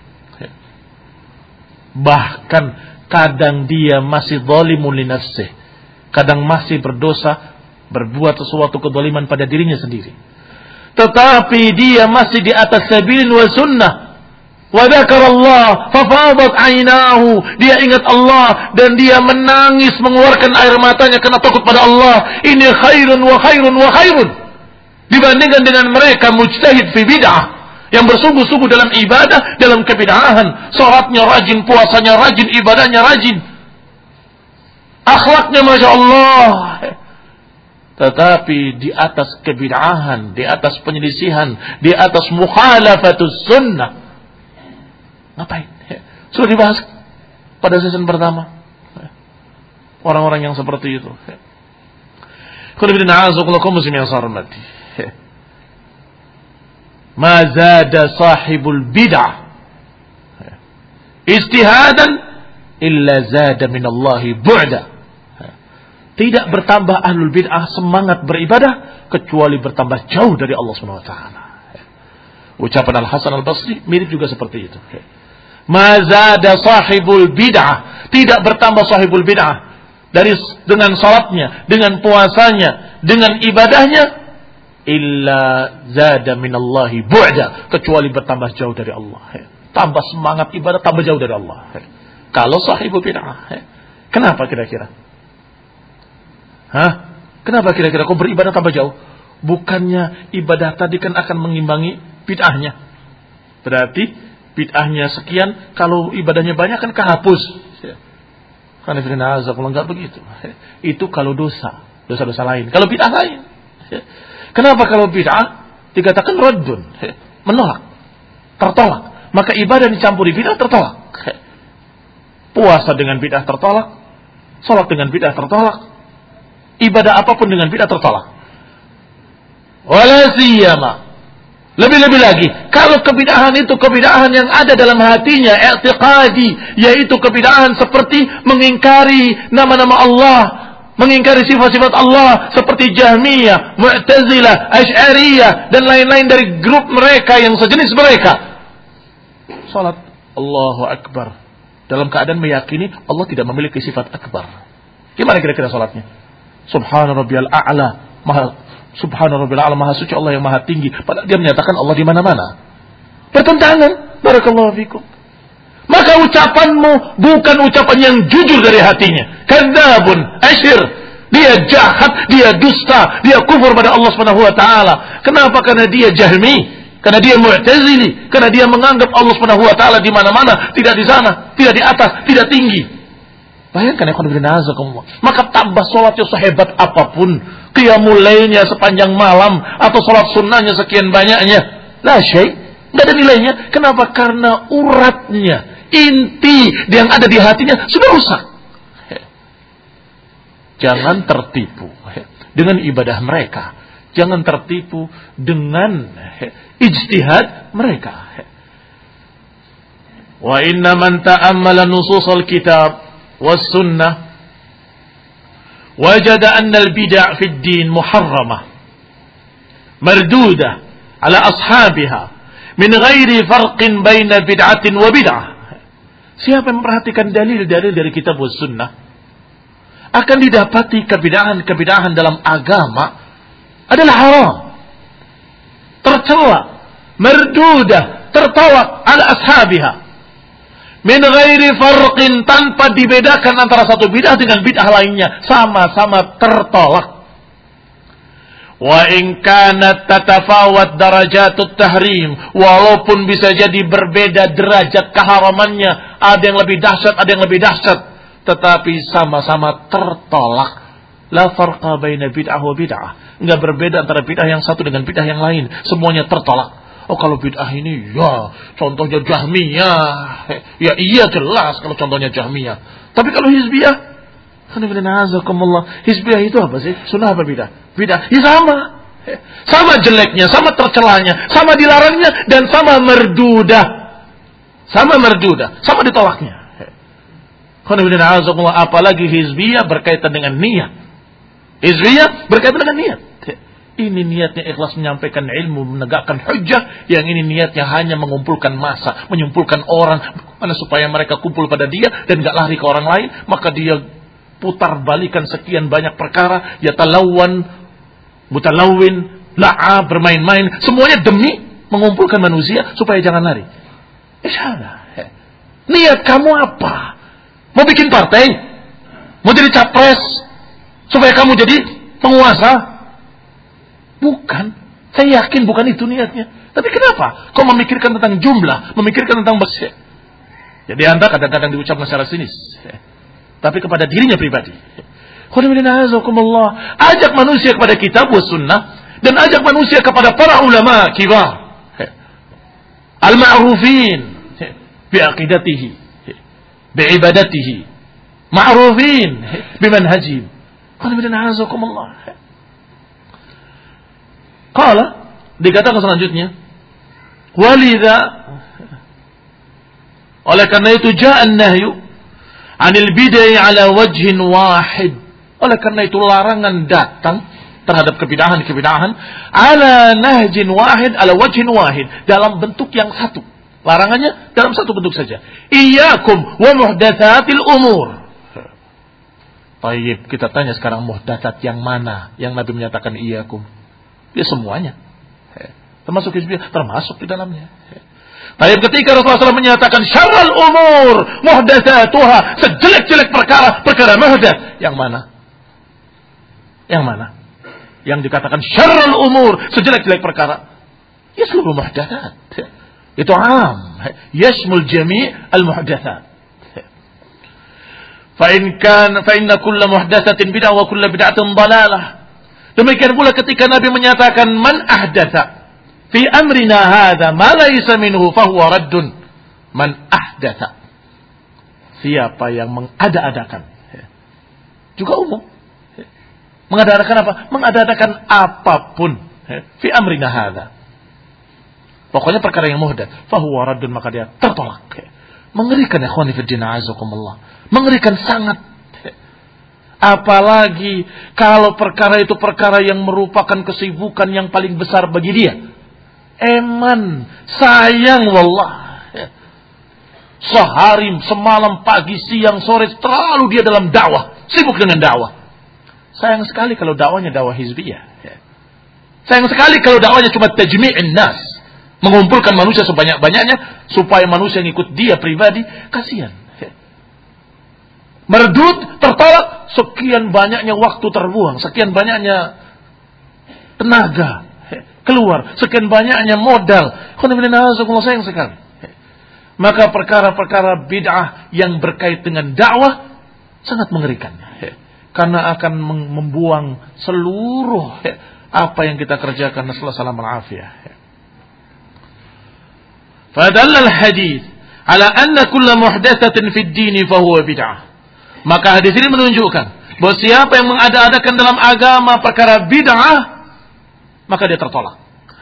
Bahkan kadang dia masih zalimun li nafsih, kadang masih berdosa, berbuat sesuatu kezaliman pada dirinya sendiri, tetapi dia masih di atas sabilin wa sunnah. Wa dzakarallah fa fadat 'ainahu, dia ingat Allah dan dia menangis mengeluarkan air matanya karena takut pada Allah. Ini khairun wa khairun wa khairun, dibandingkan dengan mereka mujtahid fi bid'ah, yang bersungguh-sungguh dalam ibadah, dalam kebid'ahan. Salatnya rajin, puasanya rajin, ibadahnya rajin, akhlaknya Masya Allah. Tetapi di atas kebid'ahan, di atas penyelisihan, di atas mukhalafatus sunnah. Ngapain? Sudah dibahas pada season pertama. Orang-orang yang seperti itu. ma zada sahibul bid'ah ijtihadan illa zada minallahi bu'da. Tidak bertambah ahlul bid'ah semangat beribadah kecuali bertambah jauh dari Allah Subhanahu wa taala. Ucapan Al-Hasan Al-Basri mirip juga seperti itu. Ma zada sahibul bid'ah, tidak bertambah sahibul bid'ah dari dengan salatnya, dengan puasanya, dengan ibadahnya illa zada minallahi bu'da, kecuali bertambah jauh dari Allah. Tambah semangat ibadah, tambah jauh dari Allah. Kalau sahibul bid'ah. Kenapa kira-kira? Hah? Kenapa kira-kira kok beribadah tambah jauh? Bukannya ibadah tadi kan akan mengimbangi bid'ahnya. Berarti bid'ahnya sekian, kalau ibadahnya banyak kan kehapus. Karena firman azab enggak begitu. Itu kalau dosa, dosa-dosa lain. Kalau bid'ah lain. Kenapa kalau bid'ah dikatakan raddun, menolak, tertolak? Maka ibadah dicampuri bid'ah tertolak. Puasa dengan bid'ah tertolak, salat dengan bid'ah tertolak, ibadah apapun dengan bid'ah tertolak. Wala siyama, lebih-lebih lagi kalau kebid'ahan itu kebid'ahan yang ada dalam hatinya, i'tiqadi, yaitu kebid'ahan seperti mengingkari nama-nama Allah, mengingkari sifat-sifat Allah seperti Jahmiyah, Mu'tazilah, Asy'ariyah dan lain-lain dari grup mereka yang sejenis mereka. Salat Allahu Akbar dalam keadaan meyakini Allah tidak memiliki sifat akbar. Gimana kira-kira salatnya? Subhana rabbiyal a'la, maha subhana rabbiyal a'la, maha suci Allah yang maha tinggi, padahal dia menyatakan Allah di mana-mana. Pertentangan. Barakallahu fikum. Maka ucapanmu bukan ucapan yang jujur dari hatinya. Kadzabun, asyir. Dia jahat, dia dusta, dia kufur pada Allah Subhanahu wa taala. Kenapa? Karena dia Jahmi, karena dia Mu'tazili, karena dia menganggap Allah Subhanahu wa taala di mana-mana, tidak di sana, tidak di atas, tidak tinggi. Bayangkan ya, maka tambah sholatnya sehebat apapun, qiyamul lailnya sepanjang malam, atau sholat sunnahnya sekian banyaknya, la syai', nggak ada nilainya. Kenapa? Karena uratnya, inti yang ada di hatinya sudah rusak. Jangan tertipu dengan ibadah mereka, jangan tertipu dengan ijtihad mereka. Wa inna man ta'ammala nusus al-kitab was sunnah wajada anna al-bid'a fi ad-din muharramah mardudah ala ashabiha min ghairi farqin baina bid'atin wa bid'ah. Siapa yang memperhatikan dalil-dalil dari kitab was sunnah akan didapati kebidahan-kebidahan dalam agama adalah haram, tercela, mardudah, tertolak ala ashabiha min ghairi farqin, tanpa dibedakan antara satu bid'ah dengan bid'ah lainnya, sama-sama tertolak. Wa in kanat tatafawat darajatut tahrim, walaupun bisa jadi berbeda derajat keharamannya, ada yang lebih dahsyat, ada yang lebih dahsyat, tetapi sama-sama tertolak. La farqa baina bid'ah wa bid'ah, enggak berbeda antara bid'ah yang satu dengan bid'ah yang lain, semuanya tertolak. Oh, kalau bid'ah ini, ya contohnya Jahmiyah. Ya iya jelas kalau contohnya Jahmiyah. Tapi kalau Hizbiyah, Hizbiyah itu apa sih? Sunnah apa bid'ah? Bid'ah, ya sama. Sama jeleknya, sama tercelanya, sama dilarangnya, dan sama merdudah. Sama merdudah, sama ditolaknya. Apalagi Hizbiyah berkaitan dengan niat. Hizbiyah berkaitan dengan niat. Ini niatnya ikhlas menyampaikan ilmu, menegakkan hujjah. Yang ini niatnya hanya mengumpulkan massa, mengumpulkan orang, mana supaya mereka kumpul pada dia dan gak lari ke orang lain. Maka dia putar balikan sekian banyak perkara, ya talawan, mutalawin, la'a, bermain-main, semuanya demi mengumpulkan manusia supaya jangan lari. Isyana. Niat kamu apa? Mau bikin partai? Mau jadi capres? Supaya kamu jadi penguasa? Bukan, saya yakin bukan itu niatnya. Tapi kenapa? Kau memikirkan tentang jumlah, memikirkan tentang besar. Jadi anda kadang-kadang diucapkan secara sinis, tapi kepada dirinya pribadi. Ajak manusia kepada kitab wa sunnah, dan ajak manusia kepada para ulama kibar, al-ma'rufin bi'aqidatihi, bi'ibadatihi, ma'rufin bimanhajihim. Qala, dikatakan selanjutnya, Walidha, oleh karena itu ja'an nahyu 'anil bid'ah 'ala wajhin wahid. Oleh karena itu larangan datang terhadap kebidahan-kebidahan 'ala nahjin wahid 'ala wajhin wahid, dalam bentuk yang satu. Larangannya dalam satu bentuk saja. Iyyakum wa muhdatsatil umur. Baik, kita tanya sekarang muhdatsat yang mana yang Nabi menyatakan iyyakum? Ya semuanya. Termasuk hizbiyah, termasuk di dalamnya. Tapi ketika Rasulullah shallallahu alaihi wasallam menyatakan syarrul umur muhdatsatuha, sejelek-jelek perkara, perkara muhdatsah, yang mana? Yang mana? Yang dikatakan syarrul umur, sejelek-jelek perkara. Ya seluruh muhdatsat. Itu am, yashmul jami' al-muhdatsat. Fa in kan fa inna kull muhdatsatin bid'ah wa kull bid'atin dhalalah. Demikian pula ketika Nabi menyatakan man ahdatsa fi amrina hadza ma laysa minhu fa huwa raddun. Man ahdatsa, siapa yang mengada-adakan, juga umum. Mengada-adakan apa? Mengada-adakan apapun fi amrina hadza. Pokoknya perkara yang muhdats, fa huwa raddun, maka dia tertolak. Mengerikan ya ikhwani fid din azakumullah. Mengerikan sangat. Apalagi kalau perkara itu perkara yang merupakan kesibukan yang paling besar bagi dia. Eman, sayang wallah. Sehari, semalam, pagi, siang, sore, terlalu dia dalam dakwah, sibuk dengan dakwah. Sayang sekali kalau dakwahnya dakwah hizbiyah. Sayang sekali kalau dakwahnya cuma tajmi'in nas, mengumpulkan manusia sebanyak-banyaknya supaya manusia yang ikut dia pribadi. Kasihan. Merdud, tertolak, sekian banyaknya waktu terbuang, sekian banyaknya tenaga keluar, sekian banyaknya modal. Sayang sekali. Maka perkara-perkara bid'ah yang berkait dengan dakwah sangat mengerikan. Karena akan membuang seluruh apa yang kita kerjakan. Nasallahu salam al-afiyah. Fadalla al-hadith ala anna kulla muhdatsatin fid din fa huwa bid'ah. Maka hadis ini menunjukkan bahwa siapa yang mengada-adakan dalam agama perkara bid'ah, maka dia tertolak.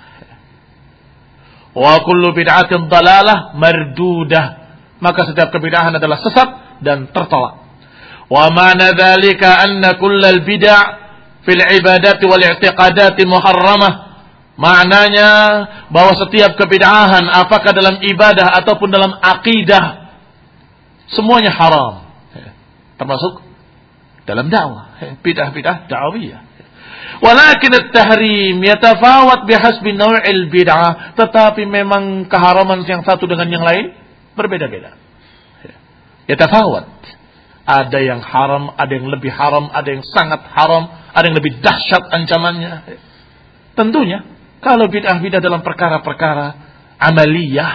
Wa kullu bid'atin dalalah mardudah. Maka setiap kebid'ahan adalah sesat dan tertolak. Wa ma'na dzalika anna kullal bid'ah fil ibadati wal i'tiqadati muharramah. Maknanya bahwa setiap kebid'ahan apakah dalam ibadah ataupun dalam akidah semuanya haram. Termasuk dalam dakwah, bid'ah-bid'ah da'awiyah. Walakin at-tahrim yatafawat bihasbi naw'il bid'ah, tetapi memang keharaman yang satu dengan yang lain berbeda-beda. Yatafawat. Ada yang haram, ada yang lebih haram, ada yang sangat haram, ada yang lebih dahsyat ancamannya. Tentunya kalau bid'ah-bid'ah dalam perkara-perkara amaliyah,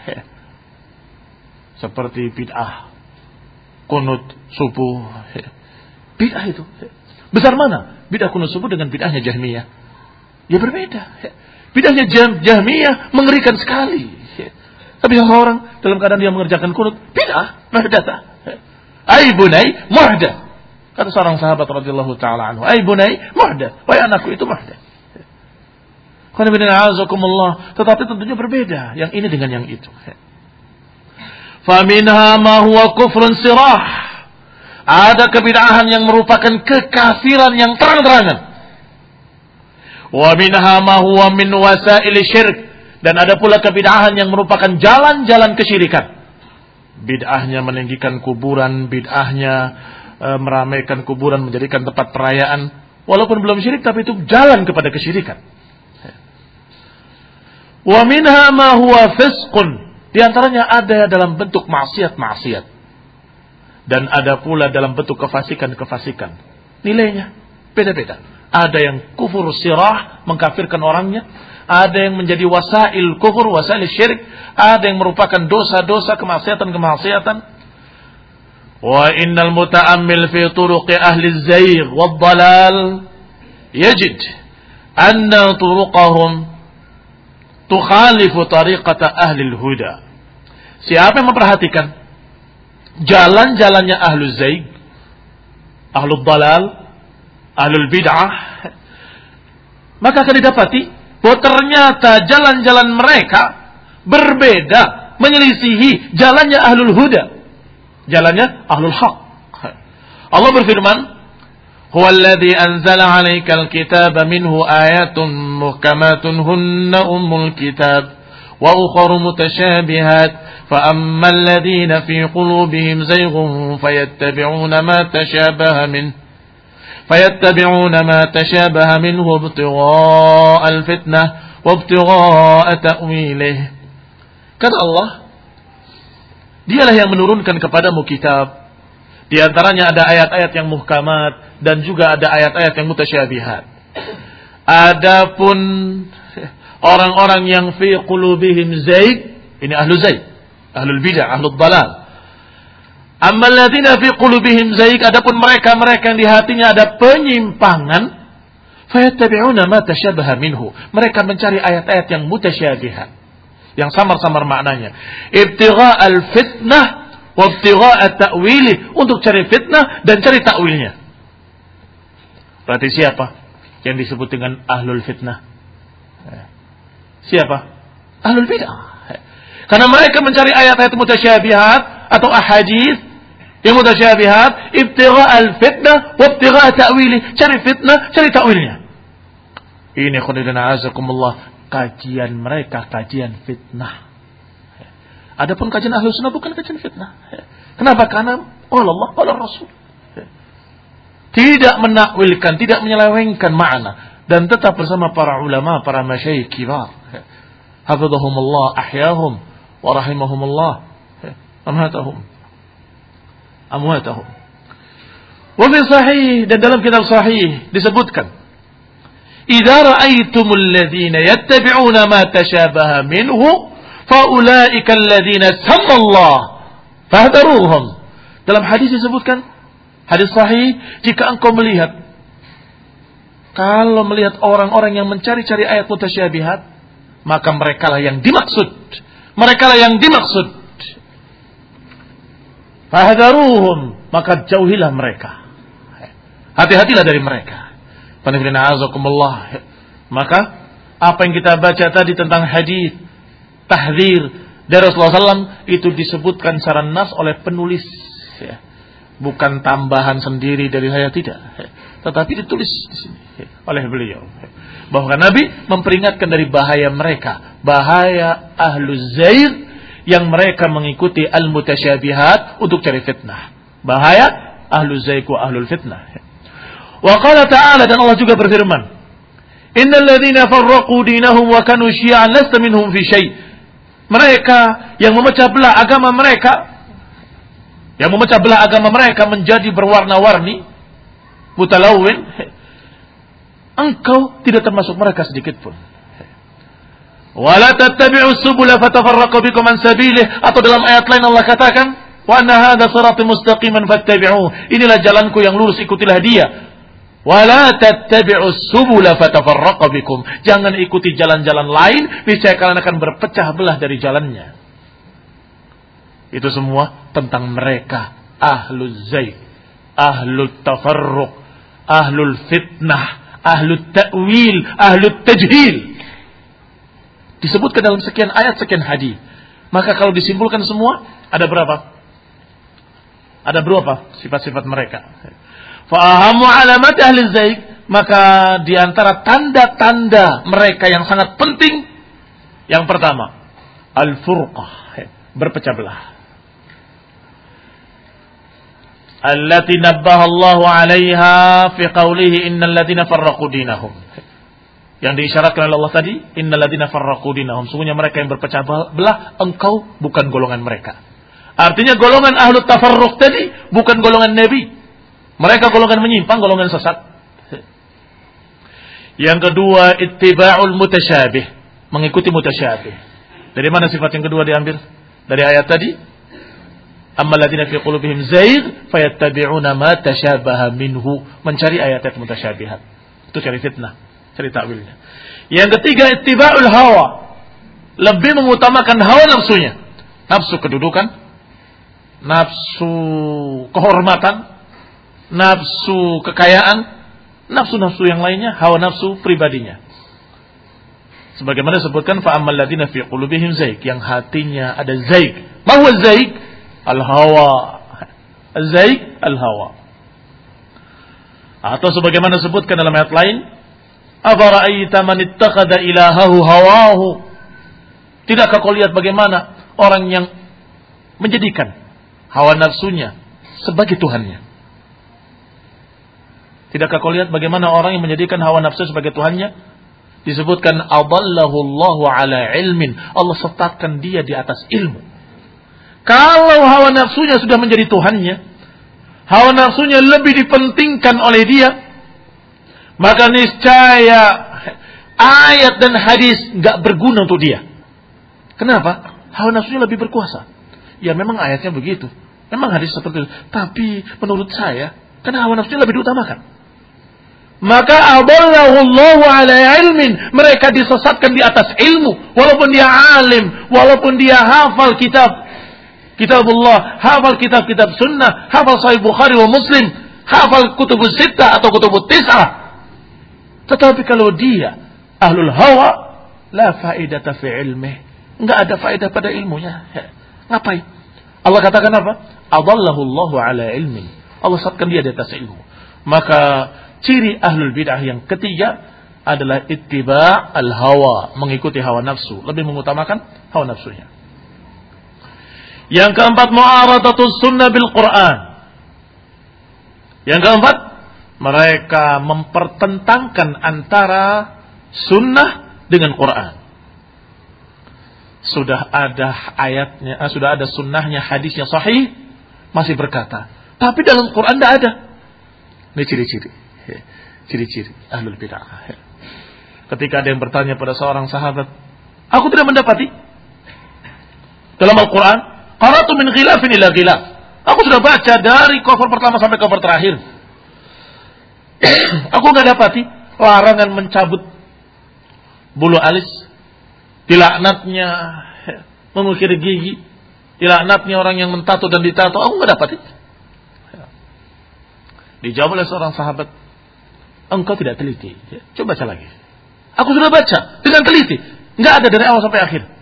seperti bid'ah kunut subuh, bid'ah itu besar mana? Bid'ah kunut subuh dengan bid'ahnya Jahmiyah, ya berbeda. Bid'ahnya Jahmiyah mengerikan sekali. Tapi seseorang dalam keadaan dia mengerjakan kunut, bid'ah, muhdatsah. Ai bunai muhdatsah. Kata seorang sahabat radhiyallahu taala anhu, ai bunai muhdatsah. Wahai anakku, itu muhdatsah. Qul inna a'udzukumullah. Tetapi tentunya berbeda yang ini dengan yang itu. Fa minha ma huwa kufrun sirah. Ada kebid'ahan yang merupakan kekafiran yang terang-terangan. Wa minha ma huwa min wasail syirk. Dan ada pula kebid'ahan yang merupakan jalan-jalan kesyirikan. Bid'ahnya meninggikan kuburan, bid'ahnya e, meramaikan kuburan, menjadikan tempat perayaan. Walaupun belum syirik, tapi itu jalan kepada kesyirikan. Wa minha ma huwa fisqun. Di antaranya ada dalam bentuk maksiat-maksiat. Dan ada pula dalam bentuk kefasikan-kefasikan. Nilainya beda-beda. Ada yang kufur sirah, mengkafirkan orangnya. Ada yang menjadi wasail kufur, wasail syirik. Ada yang merupakan dosa-dosa, kemaksiatan-kemaksiatan. Wa innal muta'ammil fi turuqi ahli az-zayg wad-dhalal yajid anna turuqahum tukhalifu tariqata ahli al-huda. Siapa yang memperhatikan jalan-jalannya ahlu zayg, ahlu dhalal, ahlu bid'ah, maka akan didapati bahwa ternyata jalan-jalan mereka berbeda, menyelisihi jalannya ahlul huda, jalannya ahlul haq. Allah berfirman, "Huwallazi anzala 'alaikal kitaba minhu ayatun muhkamatun hunna ummul kitab wa ukhra mutasyabihat fa ammal ladzina fi qulubihim zayghun fayattabi'una ma tashabaha min fayattabi'una ma tashabaha minhu ibtigha'al fitnah wa ibtigha'a ta'wilih." Kata Allah, Dialah yang menurunkan kepadamu kitab. Di antaranya ada ayat-ayat yang muhkamat dan juga ada ayat-ayat yang mutasyabihat. Adapun orang-orang yang fi qulubihim zaig, ini ahlu zaig, ahlul bidah, ahlul dalal. Ammal ladzina fi qulubihim zaig, adapun mereka-mereka yang di hatinya ada penyimpangan, fayattabi'una ma tashabaha minhu. Mereka mencari ayat-ayat yang mutasyabihat, yang samar-samar maknanya. Ibtigha'al fitnah wa ibtigha'a ta'wili, untuk cari fitnah dan cari takwilnya. Berarti siapa yang disebut dengan ahlul fitnah? Siapa? Ahlul bidah. Karena mereka mencari ayat-ayat mutasyabihat atau ahadits yang mutasyabihat, ibtigha'al fitnah wa ibtigha'a ta'wili, cari fitnah, cari takwilnya. Ini khonidana azakumullah, kajian mereka kajian fitnah. Adapun kajian Ahlus Sunnah bukan kajian fitnah. Kenapa? Karena Allah, Allah Rasul tidak menakwilkan, tidak menyelewengkan makna, dan tetap bersama para ulama, para masyayikh kibar. Hafizahumullah, ahyahum wa rahimahumullah, amhatahum amwatahum. Wa fi sahih, dan dalam kitab sahih disebutkan, "Idza ra'aitumul ladzina yattabi'una ma tashabaha minhu faulaika alladzina sammallah fahdharuhum." Dalam hadis disebutkan, hadis sahih, jika engkau melihat, kalau melihat orang-orang yang mencari-cari ayat mutasyabihat, maka merekalah yang dimaksud. Merekalah yang dimaksud. Fahdharuhum, maka jauhilah mereka. Hati-hatilah dari mereka. Maka apa yang kita baca tadi tentang hadis tahdzir dari Rasulullah shallallahu alaihi wasallam itu disebutkan secara nas oleh penulis, ya. Bukan tambahan sendiri dari saya, tidak, tetapi ditulis di sini oleh beliau, bahwa Nabi memperingatkan dari bahaya mereka, bahaya ahlu zair yang mereka mengikuti al-mutasyabihat untuk cari fitnah. Bahaya ahlu zair wa ahlul fitnah. Wa qala ta'ala, dan Allah juga berfirman, "Innal ladzina farraqu dinahum wa kanu syi'an lasta minhum fi syai'." Mereka yang memecah belah agama mereka, yang memecah belah agama mereka menjadi berwarna-warni, mutalawwin, engkau tidak termasuk mereka sedikit pun. Wala tattabi'us subula fatafarraqu bikum an sabilih, atau dalam ayat lain Allah katakan, "Wa anna hadza sirati mustaqiman fattabi'uhu." Inilah jalanku yang lurus, ikutilah dia. Wala tattabi'us subula fatafarraqu bikum. Jangan ikuti jalan-jalan lain, niscaya kalian akan berpecah belah dari jalannya. Itu semua tentang mereka, ahlul zayd, ahlul tafarruq, ahlul fitnah, ahlul ta'wil, ahlul tajhil. Disebutkan dalam sekian ayat, sekian hadis. Maka kalau disimpulkan semua, ada berapa? Ada berapa sifat-sifat mereka? Fa'ahamu alamat ahli zaig, maka di antara tanda-tanda mereka yang sangat penting, yang pertama, al-furqah, berpecah belah. Allati nabbaha Allahu 'alaiha fi qawlihi innal ladzina farraqu dinahum. Yang diisyaratkan oleh Allah tadi, innal ladzina farraqu dinahum, sungguhnya mereka yang berpecah belah, engkau bukan golongan mereka. Artinya golongan ahlu tafarruq tadi bukan golongan Nabi. Mereka golongan menyimpang, golongan sesat. Yang kedua, ittiba'ul mutasyabih, mengikuti mutasyabih. Dari mana sifat yang kedua diambil? Dari ayat tadi, ammal ladzina fi qulubihim zaigh fayattabi'una ma tashabaha minhu, mencari ayat-ayat mutasyabihat. Itu cari fitnah, cari takwilnya. Yang ketiga, ittiba'ul hawa, lebih mengutamakan hawa nafsunya. Nafsu kedudukan, nafsu kehormatan, nafsu kekayaan, nafsu-nafsu yang lainnya, hawa nafsu pribadinya. Sebagaimana disebutkan fa'ammal ladzina fi qulubihim zaig, yang hatinya ada zaig. Ma huwa zaig? Al-hawa. Zaig al-hawa. Atau sebagaimana disebutkan dalam ayat lain, afara'aita man ittakhadha ilahahu hawahu. Tidakkah kau lihat bagaimana orang yang menjadikan hawa nafsunya sebagai Tuhannya? Tidakkah kau lihat bagaimana orang yang menjadikan hawa nafsu sebagai Tuhannya? Disebutkan adallahu Allahu ala ilmin. Allah sesatkan dia di atas ilmu. Kalau hawa nafsunya sudah menjadi Tuhannya, hawa nafsunya lebih dipentingkan oleh dia, maka niscaya ayat dan hadis gak berguna untuk dia. Kenapa? Hawa nafsunya lebih berkuasa. Ya memang ayatnya begitu, memang hadis seperti itu. Tapi menurut saya, karena hawa nafsunya lebih diutamakan, maka adallahu Allahu ala ilmin. Mereka disesatkan di atas ilmu. Walaupun dia alim, walaupun dia hafal kitab kitabullah, hafal kitab-kitab sunnah, hafal sahih Bukhari wa Muslim, hafal kutubus sittah atau kutubus tis'ah, tetapi kalau dia ahlul hawa, la faidata fi ilmih, enggak ada faedah pada ilmunya. Ngapain? Allah katakan apa? Adallahu Allahu ala ilmin. Allah sesatkan dia di atas ilmu. Maka ciri ahlul bid'ah yang ketiga adalah ittiba' al-hawa, mengikuti hawa nafsu, lebih mengutamakan hawa nafsunya. Yang keempat, mu'aradatus sunnah bil Quran. Yang keempat, mereka mempertentangkan antara sunnah dengan Quran. Sudah ada ayatnya, sudah ada sunnahnya, hadisnya sahih, masih berkata, tapi dalam Quran tidak ada. Ini ciri-ciri. Ciri-ciri ahlul bid'ah. Ketika ada yang bertanya pada seorang sahabat, aku tidak mendapati dalam Al-Quran qara'tu min ghilafin ila ghilaf. Aku sudah baca dari cover pertama sampai cover terakhir. Aku enggak dapati larangan mencabut bulu alis, dilaknatnya mengukir gigi, dilaknatnya orang yang mentato dan ditato. Aku enggak dapati. Dijawab oleh seorang sahabat, engkau tidak teliti. Coba baca lagi. Aku sudah baca dengan teliti. Enggak ada dari awal sampai akhir.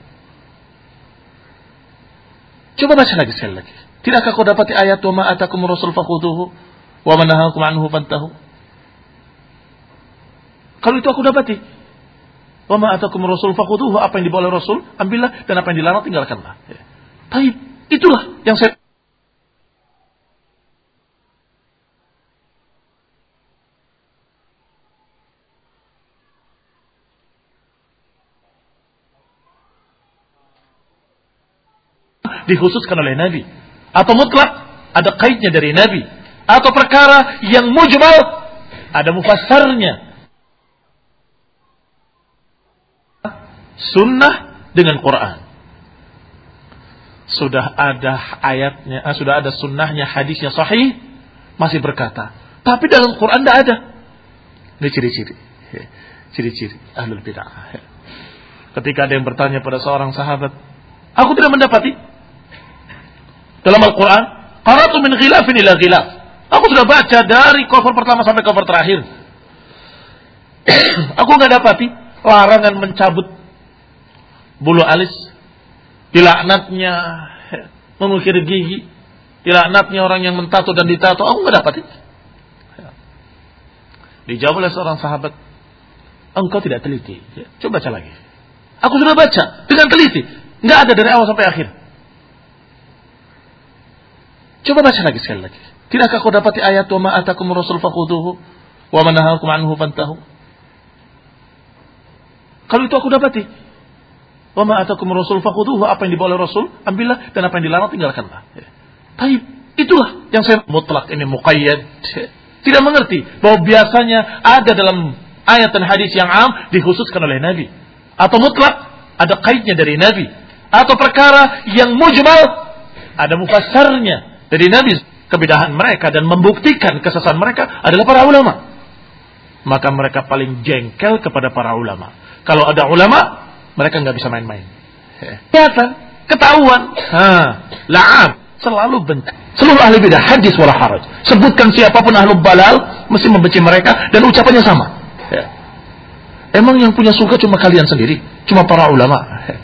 Coba baca lagi sekali lagi. Tidakkah kau dapati ayat wa ma atakum rasul fakhuduhu wa ma nahakum anhu fantahu? Kalau itu aku dapati. Wa ma atakum rasul fakhuduhu, apa yang dibawa oleh Rasul, ambillah, dan apa yang dilarang tinggalkanlah. Baik, itulah yang saya dikhususkan oleh Nabi, atau mutlak ada kaidnya dari Nabi, atau perkara yang mujmal ada mufassarnya. Sunnah dengan Quran. Sudah ada ayatnya, sudah ada sunnahnya, hadisnya sahih, masih berkata, tapi dalam Quran tidak ada. Ini ciri-ciri, ciri-ciri ahlul bid'ah. Ketika ada yang bertanya pada seorang sahabat, aku tidak mendapati dalam Al-Quran qara'tu min ghilafin ila ghilaf. Aku sudah baca dari cover pertama sampai cover terakhir. Aku enggak dapati larangan mencabut bulu alis, dilaknatnya mengukir gigi, dilaknatnya orang yang mentato dan ditato. Aku enggak dapati. Dijawab oleh seorang sahabat, engkau tidak teliti. Coba baca lagi. Aku sudah baca dengan teliti. Enggak ada dari awal sampai akhir. Coba baca lagi sekali lagi. Tidakkah kau dapati ayat wa ma atakum rasul fakhuduhu wa ma nahakum anhu fantahu? Kalau itu aku dapati. Wa ma atakum rasul fakhuduhu, apa yang dibawa oleh Rasul, ambillah, dan apa yang dilarang tinggalkanlah. Baik, itulah yang saya mutlak, ini muqayyad. Tidak mengerti bahwa biasanya ada dalam ayat dan hadis yang am dikhususkan oleh Nabi, atau mutlak ada kaidnya dari Nabi, atau perkara yang mujmal ada mufassarnya dari Nabi. Kebidahan mereka dan membuktikan kesesatan mereka adalah para ulama. Maka mereka paling jengkel kepada para ulama. Kalau ada ulama, mereka nggak bisa main-main. Kelihatan, ketahuan. La'ab, selalu benci. Seluruh ahli bidah, hadis wala haraj. Sebutkan siapapun ahlul balal, mesti membenci mereka dan ucapannya sama. Emang yang punya surga cuma kalian sendiri? Cuma para ulama?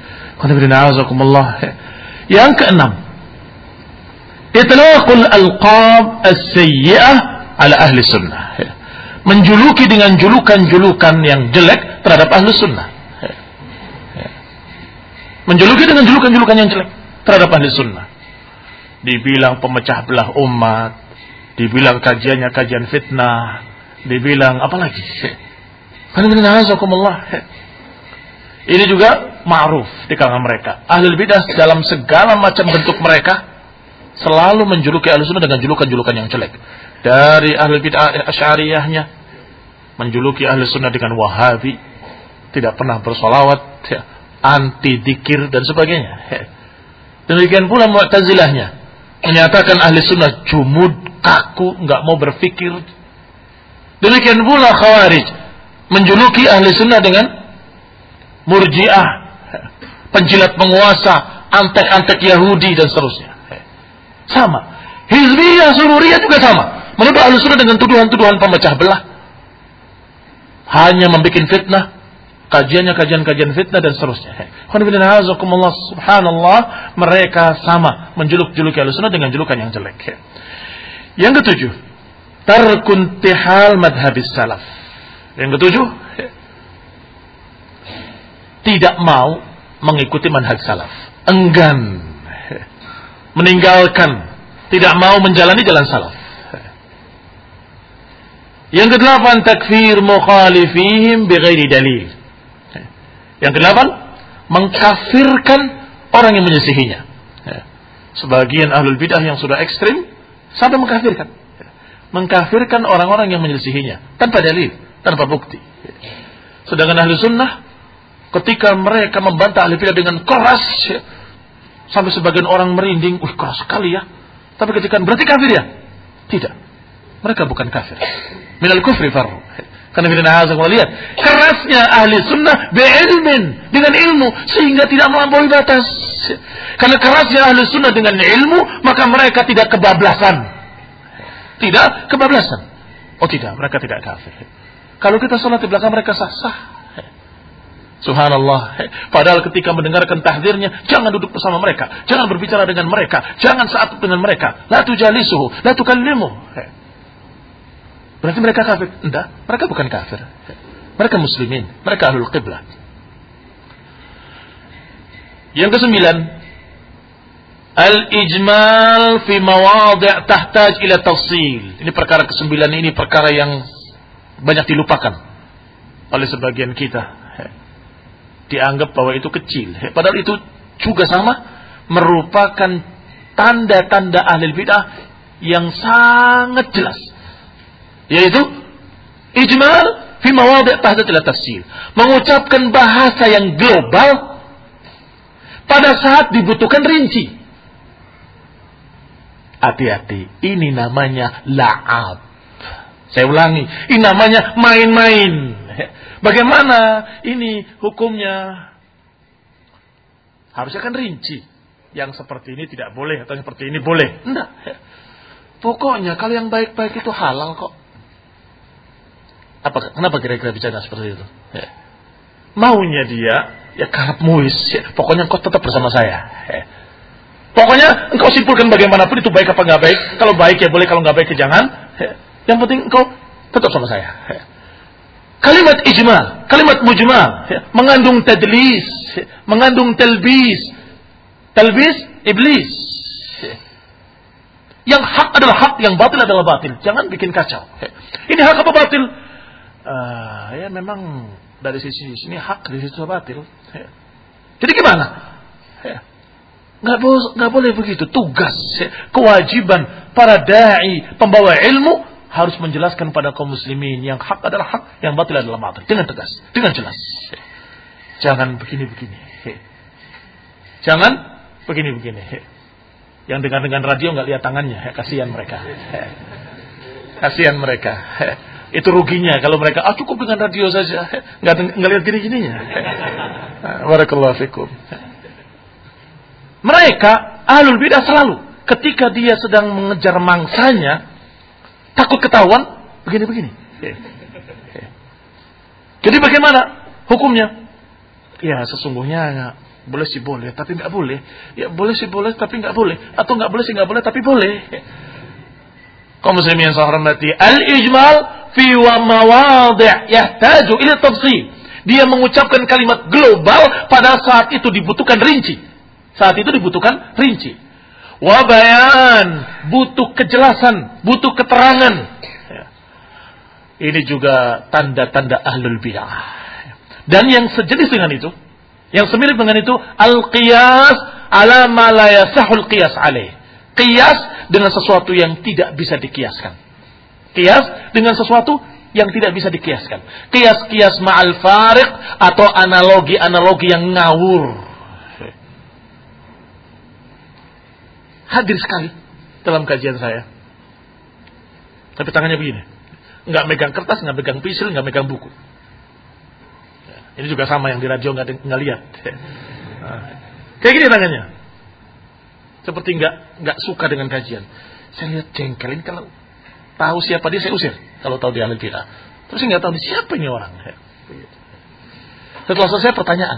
Yang keenam, itlaqul alqab as-sayyi'ah ala ahli sunnah. Menjuluki dengan julukan-julukan yang jelek terhadap ahli sunnah. Menjuluki dengan julukan-julukan yang jelek terhadap ahli sunnah. Dibilang pemecah belah umat, dibilang kajiannya kajian fitnah, dibilang apa lagi? Ini juga ma'ruf di kalangan mereka. Ahlul bidah dalam segala macam bentuk mereka selalu menjuluki ahli sunnah dengan julukan-julukan yang jelek. Dari ahlul bidah Asy'ariyahnya menjuluki ahli sunnah dengan Wahabi, tidak pernah bersolawat, anti dzikir dan sebagainya. Demikian pula Mu'tazilahnya menyatakan ahli sunnah jumud, kaku, enggak mau berpikir. Demikian pula Khawarij menjuluki ahli sunnah dengan Murji'ah, penjilat penguasa, antek-antek Yahudi dan seterusnya. Sama. Hizbiyah, Sururiyah juga sama. Menuduh ahli sunnah dengan tuduhan-tuduhan pemecah belah. Hanya membuat fitnah, kajiannya kajian-kajian fitnah dan seterusnya. Subhanallah, mereka sama menjuluk-juluki ahli sunnah dengan julukan yang jelek. Yang ketujuh, tarkun tihal madhabis salaf. Yang ketujuh, tidak mau mengikuti manhaj salaf, enggan, meninggalkan, tidak mau menjalani jalan salaf. Yang kedelapan, takfir mukhalifihim bighairi dalil. Yang kedelapan, mengkafirkan orang yang menyelisihinya. Sebagian ahlul bidah yang sudah ekstrim sampai mengkafirkan, mengkafirkan orang-orang yang menyelisihinya tanpa dalil, tanpa bukti. Sedangkan ahli sunnah ketika mereka membantah ahli bidah dengan keras, ya, sampai sebagian orang merinding, wih keras sekali ya. Tapi ketika berarti kafir ya? Tidak. Mereka bukan kafir. Minal kufri farru. Karena kita lihat kerasnya ahli sunnah beilmin, dengan ilmu, sehingga tidak melampaui batas. Karena kerasnya ahli sunnah dengan ilmu, maka mereka tidak kebablasan. Tidak kebablasan. Oh tidak, mereka tidak kafir. Kalau kita sholat di belakang mereka sah-sah. Subhanallah. Padahal ketika mendengarkan tahdzirnya, jangan duduk bersama mereka, jangan berbicara dengan mereka, jangan saat dengan mereka. La tujalisuhu, la tukallimu. Berarti mereka kafir? Enggak, mereka bukan kafir. Mereka muslimin, mereka ahlul qiblah. Yang kesembilan, al-ijmal fi mawadhi' tahtaj ila tafsil. Ini perkara kesembilan ini perkara yang banyak dilupakan oleh sebagian kita. Dianggap bahwa itu kecil, padahal itu juga sama merupakan tanda-tanda ahli bidah yang sangat jelas, yaitu ijmal fi mawadhi' tahtaj ila tafsil, mengucapkan bahasa yang global pada saat dibutuhkan rinci. Hati-hati, ini namanya la'ab. Saya ulangi, ini namanya main-main. Bagaimana ini hukumnya? Harusnya kan rinci. Yang seperti ini tidak boleh atau seperti ini boleh. Enggak. Pokoknya kalau yang baik-baik itu halal kok. Apa? Kenapa kira-kira bicara seperti itu? Ya. Maunya dia, ya karep muis. Ya. Pokoknya engkau tetap bersama saya. Ya. Pokoknya engkau simpulkan bagaimanapun itu baik apa nggak baik. Kalau baik ya boleh, kalau nggak baik ya jangan. Ya. Yang penting engkau tetap sama saya. Ya. Kalimat ijmal, kalimat mujmal, ya, mengandung tadlis, ya, mengandung talbis, talbis iblis. Ya. Yang hak adalah hak, yang batil adalah batil. Jangan bikin kacau. Ya. Ini hak apa batil? Uh, ya memang dari sisi sini hak, dari sisi batil. Ya. Jadi gimana? Ya. Nggak boleh, nggak boleh begitu. Tugas, ya, kewajiban para dai, pembawa ilmu, harus menjelaskan pada kaum muslimin yang hak adalah hak, yang batil adalah batil, dengan tegas, dengan jelas. Jangan begini-begini. Jangan begini-begini. Yang dengar-dengar radio nggak lihat tangannya, kasihan mereka. Kasihan mereka. Itu ruginya kalau mereka ah cukup dengan radio saja, nggak nggak lihat gini-gininya. Barakallahu fikum. Mereka ahlul bidah selalu ketika dia sedang mengejar mangsanya, takut ketahuan, begini-begini. Jadi bagaimana hukumnya? Ya sesungguhnya ya, boleh sih boleh, tapi nggak boleh. Ya boleh sih boleh, tapi nggak boleh. Atau nggak boleh sih nggak boleh, tapi boleh. Kaum muslimin yang saya hormati, al-ijmal fi wa mawadi' yahtaju ila tafsil. Dia mengucapkan kalimat global pada saat itu dibutuhkan rinci. Saat itu dibutuhkan rinci. Wa bayan, butuh kejelasan, butuh keterangan. Ini juga tanda-tanda ahlul bid'ah. Dan yang sejenis dengan itu, yang semirip dengan itu, al-qiyas ala ma la yasahul qiyas alaih. Qiyas dengan sesuatu yang tidak bisa dikiaskan. Qiyas dengan sesuatu yang tidak bisa dikiaskan. Qiyas-qiyas ma'al fariq atau analogi-analogi yang ngawur. Hadir sekali dalam kajian saya. Tapi tangannya begini. Enggak megang kertas, enggak megang pensil, enggak megang buku. Ini juga sama yang di radio nggak nggak lihat. Nah, kayak gini tangannya. Seperti nggak nggak suka dengan kajian. Saya lihat jengkel ini, kalau tahu siapa dia saya usir. Kalau tahu dia ahli bid'ah. Terus saya nggak tahu siapa ini orang. Setelah selesai pertanyaan,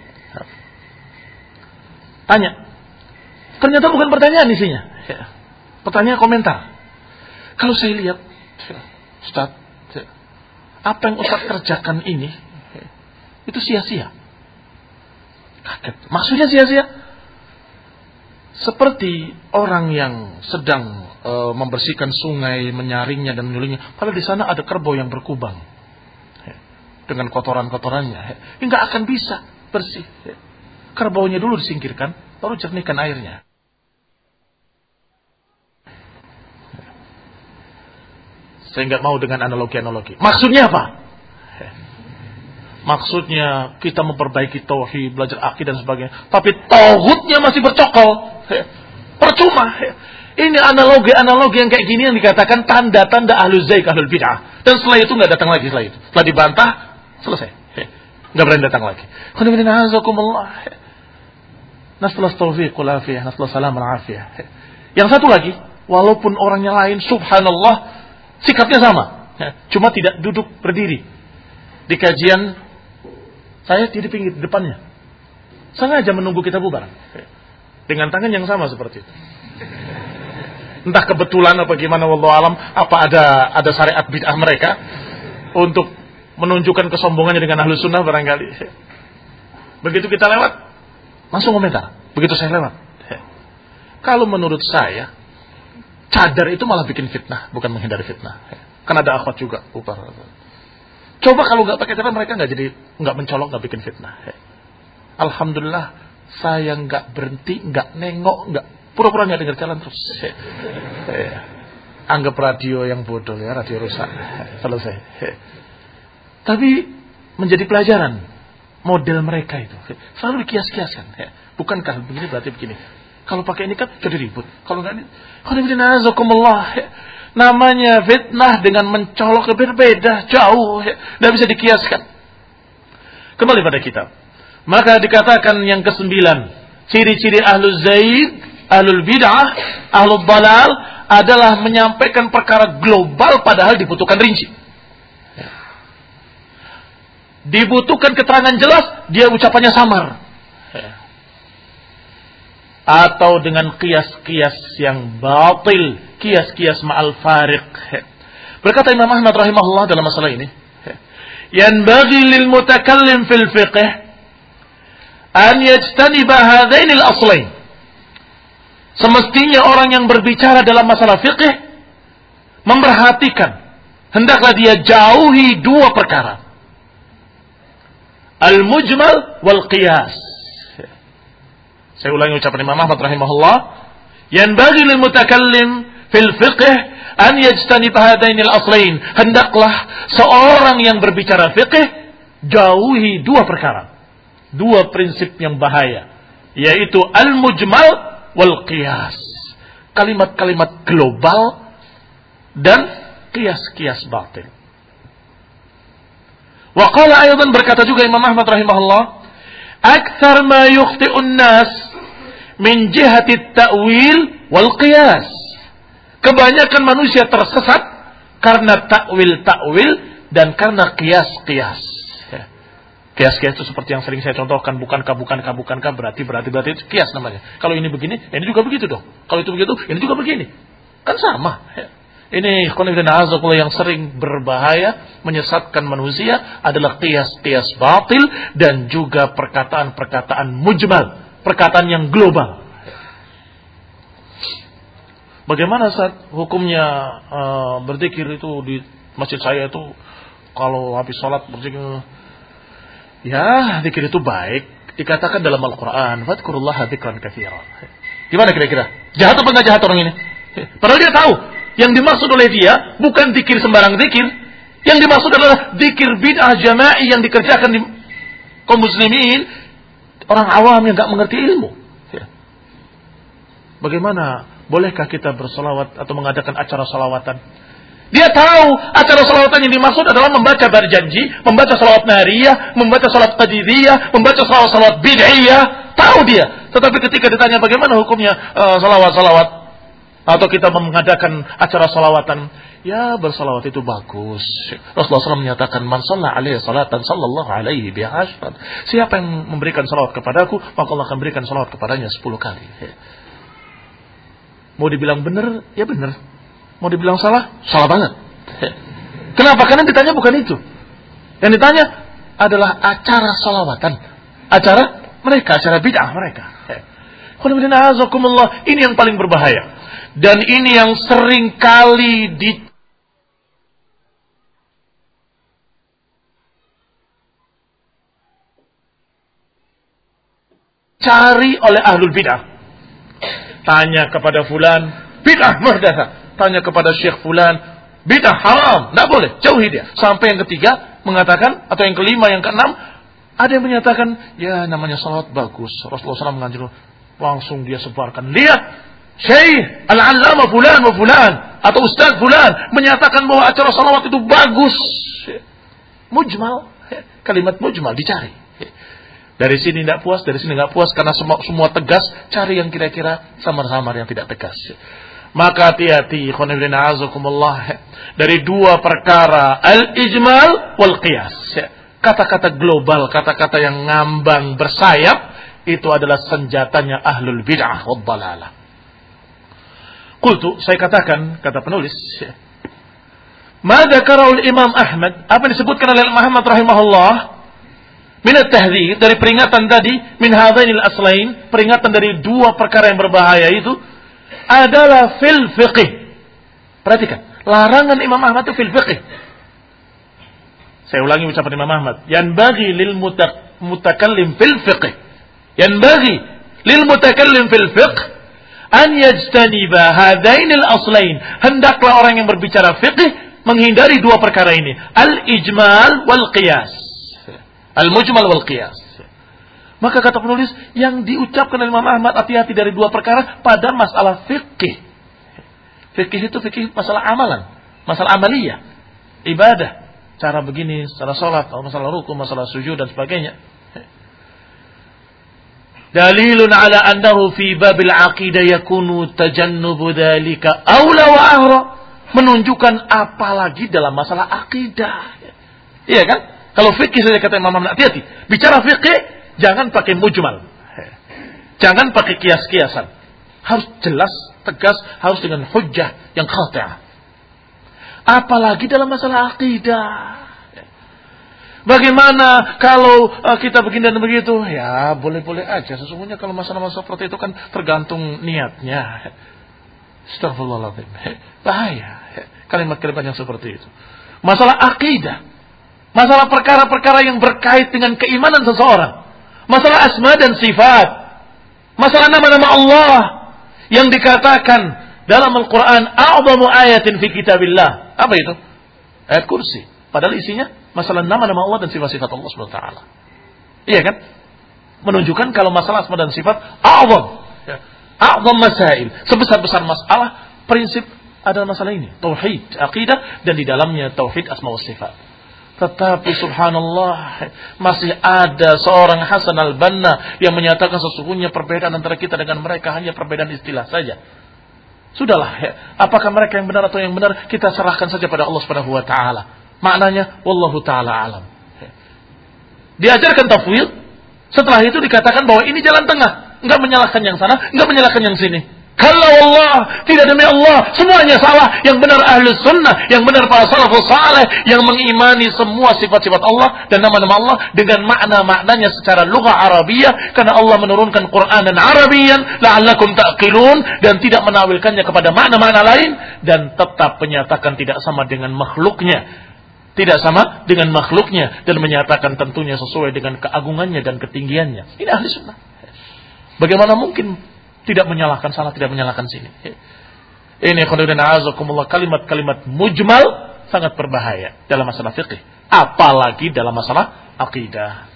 tanya. Ternyata bukan pertanyaan isinya. Pertanyaan komentar. Kalau saya lihat, Ustaz, apa yang Ustaz kerjakan ini itu sia-sia. Kaget. Maksudnya sia-sia? Seperti orang yang sedang e, membersihkan sungai, menyaringnya dan menyulingnya. Padahal di sana ada kerbau yang berkubang. He, dengan kotoran-kotorannya. He, nggak akan bisa bersih. He. Kerbaunya dulu disingkirkan, baru jernihkan airnya. Saya nggak mau dengan analogi-analogi. Maksudnya apa? He. Maksudnya kita memperbaiki tauhid, belajar akidah dan sebagainya. Tapi tauhidnya masih bercokol. Percuma. Ini analogi-analogi yang kayak gini yang dikatakan tanda-tanda ahlul zaik, ahlul bid'ah. Dan setelah itu nggak datang lagi setelah itu. Setelah dibantah, selesai. Nggak berani datang lagi. Nasallahu taufiq wal afiyah, nasallahu salam wal afiyah. Yang satu lagi, walaupun orangnya lain, subhanallah, sikapnya sama. Cuma tidak duduk berdiri. Di kajian saya di pinggir depannya. Sengaja menunggu kita bubar. Dengan tangan yang sama seperti itu. Entah kebetulan apa gimana, wallahu alam, apa ada ada syariat bid'ah mereka untuk menunjukkan kesombongannya dengan ahlu sunnah barangkali. Begitu kita lewat, langsung komentar. Begitu saya lewat. Kalau menurut saya, cadar itu malah bikin fitnah, bukan menghindari fitnah. Kan ada akhwat juga, upar. Coba kalau nggak pakai cadar mereka nggak jadi nggak mencolok, nggak bikin fitnah. Alhamdulillah saya nggak berhenti, nggak nengok, nggak pura-pura nggak dengar jalan terus. Anggap radio yang bodoh ya, radio rusak. Selesai. Tapi menjadi pelajaran model mereka itu selalu dikias-kiaskan. Bukankah begini berarti begini. Kalau pakai ini kan jadi ribut. Kalau nggak ini, namanya fitnah dengan mencolok berbeda, jauh, tidak bisa dikiaskan. Kembali pada kitab. Maka dikatakan yang kesembilan, ciri-ciri ahlul zaid, ahlul bid'ah, ahlul dalal adalah menyampaikan perkara global padahal dibutuhkan rinci. Dibutuhkan keterangan jelas, dia ucapannya samar. Atau dengan kias-kias yang batil, kias-kias ma'al fariq. Berkata Imam Ahmad rahimahullah dalam masalah ini, yanbaghi lil mutakallim fil fiqh an yajtaniba hadainil aslain. Semestinya orang yang berbicara dalam masalah fiqh memperhatikan, hendaklah dia jauhi dua perkara, al-mujmal wal qiyas. Saya ulangi ucapan Imam Ahmad rahimahullah, yanbaghi lil mutakallim fil fiqh an yajtanib hadainil aslain. Hendaklah seorang yang berbicara fiqh jauhi dua perkara, dua prinsip yang bahaya, yaitu al-mujmal wal qiyas. Kalimat-kalimat global dan qiyas-qiyas batil. Wa qala aydan, berkata juga Imam Ahmad rahimahullah, akthar ma yukhti'un nas min jihati ta'wil wal qiyas. Kebanyakan manusia tersesat karena takwil-takwil dan karena qiyas-qiyas. Kias-kias itu seperti yang sering saya contohkan, bukankah, bukankah, bukankah, berarti, berarti, berarti, itu kias namanya. Kalau ini begini, ini juga begitu dong. Kalau itu begitu, ini juga begini. Kan sama. Ini ikhwan azakullah yang sering berbahaya, menyesatkan manusia adalah kias-kias batil dan juga perkataan-perkataan mujmal, perkataan yang global. Bagaimana saat hukumnya uh, berzikir itu di masjid saya itu kalau habis sholat berzikir, ya zikir itu baik, dikatakan dalam Al-Quran, fadkurullaha dzikran katsira. Gimana kira-kira? Jahat apa nggak jahat orang ini? Padahal dia tahu yang dimaksud oleh dia bukan zikir sembarang zikir, yang dimaksud adalah zikir bid'ah jama'i yang dikerjakan di kaum muslimin, orang awam yang nggak mengerti ilmu. Bagaimana? Bolehkah kita bersolawat atau mengadakan acara solawatan? Dia tahu acara solawatan yang dimaksud adalah membaca berjanji, membaca salawat nariyah, membaca salawat qadiriyah, membaca salawat-salawat bid'iyah. Tahu dia. Tetapi ketika ditanya bagaimana hukumnya uh, salawat-salawat atau kita mengadakan acara solawatan, ya bersolawat itu bagus. Rasulullah shallallahu alaihi wasallam menyatakan, man shalla alaihi salatan sallallahu alaihi biha asyran. Siapa yang memberikan salawat kepadaku, maka Allah akan berikan salawat kepadanya sepuluh kali. Mau dibilang benar, ya benar. Mau dibilang salah, salah banget. Kenapa? Karena ditanya bukan itu. Yang ditanya adalah acara salawatan, acara mereka, acara bid'ah mereka. Ini yang paling berbahaya. Dan ini yang sering kali dicari oleh ahlul bid'ah. Tanya kepada fulan, bid'ah muhdatsah. Tanya kepada syekh fulan, bid'ah haram, tidak boleh, jauhi dia. Sampai yang ketiga mengatakan, atau yang kelima, yang keenam, ada yang menyatakan, ya namanya salawat bagus. Rasulullah shallallahu alaihi wasallam menganjurkan, langsung dia sebarkan. Lihat, syekh al-allamah fulan wa fulan atau ustaz fulan menyatakan bahwa acara salawat itu bagus. Mujmal, kalimat mujmal dicari. Dari sini tidak puas, dari sini tidak puas, karena semua, semua tegas, cari yang kira-kira samar-samar yang tidak tegas. Maka hati-hati, khonibina azakumullah, dari dua perkara, al-ijmal wal qiyas. Kata-kata global, kata-kata yang ngambang bersayap, itu adalah senjatanya ahlul bid'ah wad dalalah. Qultu, saya katakan, kata penulis, ma dzakarahu Imam Ahmad, apa yang disebutkan oleh Imam Ahmad rahimahullah, min at-tahdhir, dari peringatan tadi, min hadainil aslain, peringatan dari dua perkara yang berbahaya itu adalah fil fiqh. Perhatikan, larangan Imam Ahmad itu fil fiqh. Saya ulangi ucapan Imam Ahmad, yanbaghi lil mutakallim fil fiqh. Yanbaghi lil mutakallim fil fiqh an yajtaniba hadainil aslain. Hendaklah orang yang berbicara fiqh menghindari dua perkara ini, al-ijmal wal qiyas. Al-mujmal wal qiyas. Maka kata penulis, yang diucapkan oleh Imam Ahmad, hati-hati dari dua perkara pada masalah fikih. Fikih itu fikih masalah amalan, masalah amaliyah, ibadah, cara begini, cara salat, masalah ruku, masalah sujud dan sebagainya. Dalilun ala annahu fi babil aqidah yakunu tajannubu dzalika aula wa ahra. Menunjukkan apalagi dalam masalah akidah. Iya kan? Kalau fikih saja kata Imam Ahmad, hati-hati. Bicara fikih, jangan pakai mujmal. Jangan pakai kias-kiasan. Harus jelas, tegas, harus dengan hujjah yang qati'ah. Apalagi dalam masalah akidah. Bagaimana kalau uh, kita begini dan begitu? Ya, boleh-boleh aja. Sesungguhnya kalau masalah-masalah seperti itu kan tergantung niatnya. Astagfirullahaladzim. Bahaya. Kalimat-kalimat yang seperti itu. Masalah akidah. Masalah perkara-perkara yang berkait dengan keimanan seseorang. Masalah asma dan sifat. Masalah nama-nama Allah. Yang dikatakan dalam Al-Quran, a'zamu ayatin fi kitabillah. Apa itu? Ayat kursi. Padahal isinya masalah nama-nama Allah dan sifat-sifat Allah subhanahu wa taala. Iya kan? Menunjukkan kalau masalah asma dan sifat, a'zam. A'zam masail. Sebesar-besar masalah, prinsip adalah masalah ini. Tauhid, akidah, dan di dalamnya tauhid asma wa sifat. Tetapi subhanallah, masih ada seorang Hasan al-Banna yang menyatakan sesungguhnya perbedaan antara kita dengan mereka hanya perbedaan istilah saja. Sudahlah, ya. Apakah mereka yang benar atau yang benar, kita serahkan saja pada Allah Subhanahu wa taala. Maknanya wallahu taala alam. Diajarkan tafwid, setelah itu dikatakan bahwa ini jalan tengah, enggak menyalahkan yang sana, enggak menyalahkan yang sini. Kalau Allah, tidak demi Allah, semuanya salah. Yang benar ahli sunnah, yang benar para salafus saleh, yang mengimani semua sifat-sifat Allah dan nama-nama Allah dengan makna-maknanya secara lugha Arabiyah, karena Allah menurunkan Qur'anan Arabiyan la'allakum ta'qilun, dan tidak menawilkannya kepada makna-makna lain, dan tetap menyatakan tidak sama dengan makhluknya, tidak sama dengan makhluknya, dan menyatakan tentunya sesuai dengan keagungannya dan ketinggiannya. Ini ahli sunnah. Bagaimana mungkin tidak menyalahkan sana, tidak menyalahkan sini. Ini khairuddin a'azakumullah, kalimat-kalimat mujmal sangat berbahaya dalam masalah fikih, apalagi dalam masalah akidah.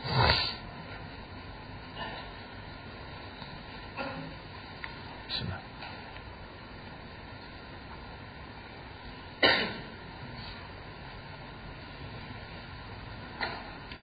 Bismillah.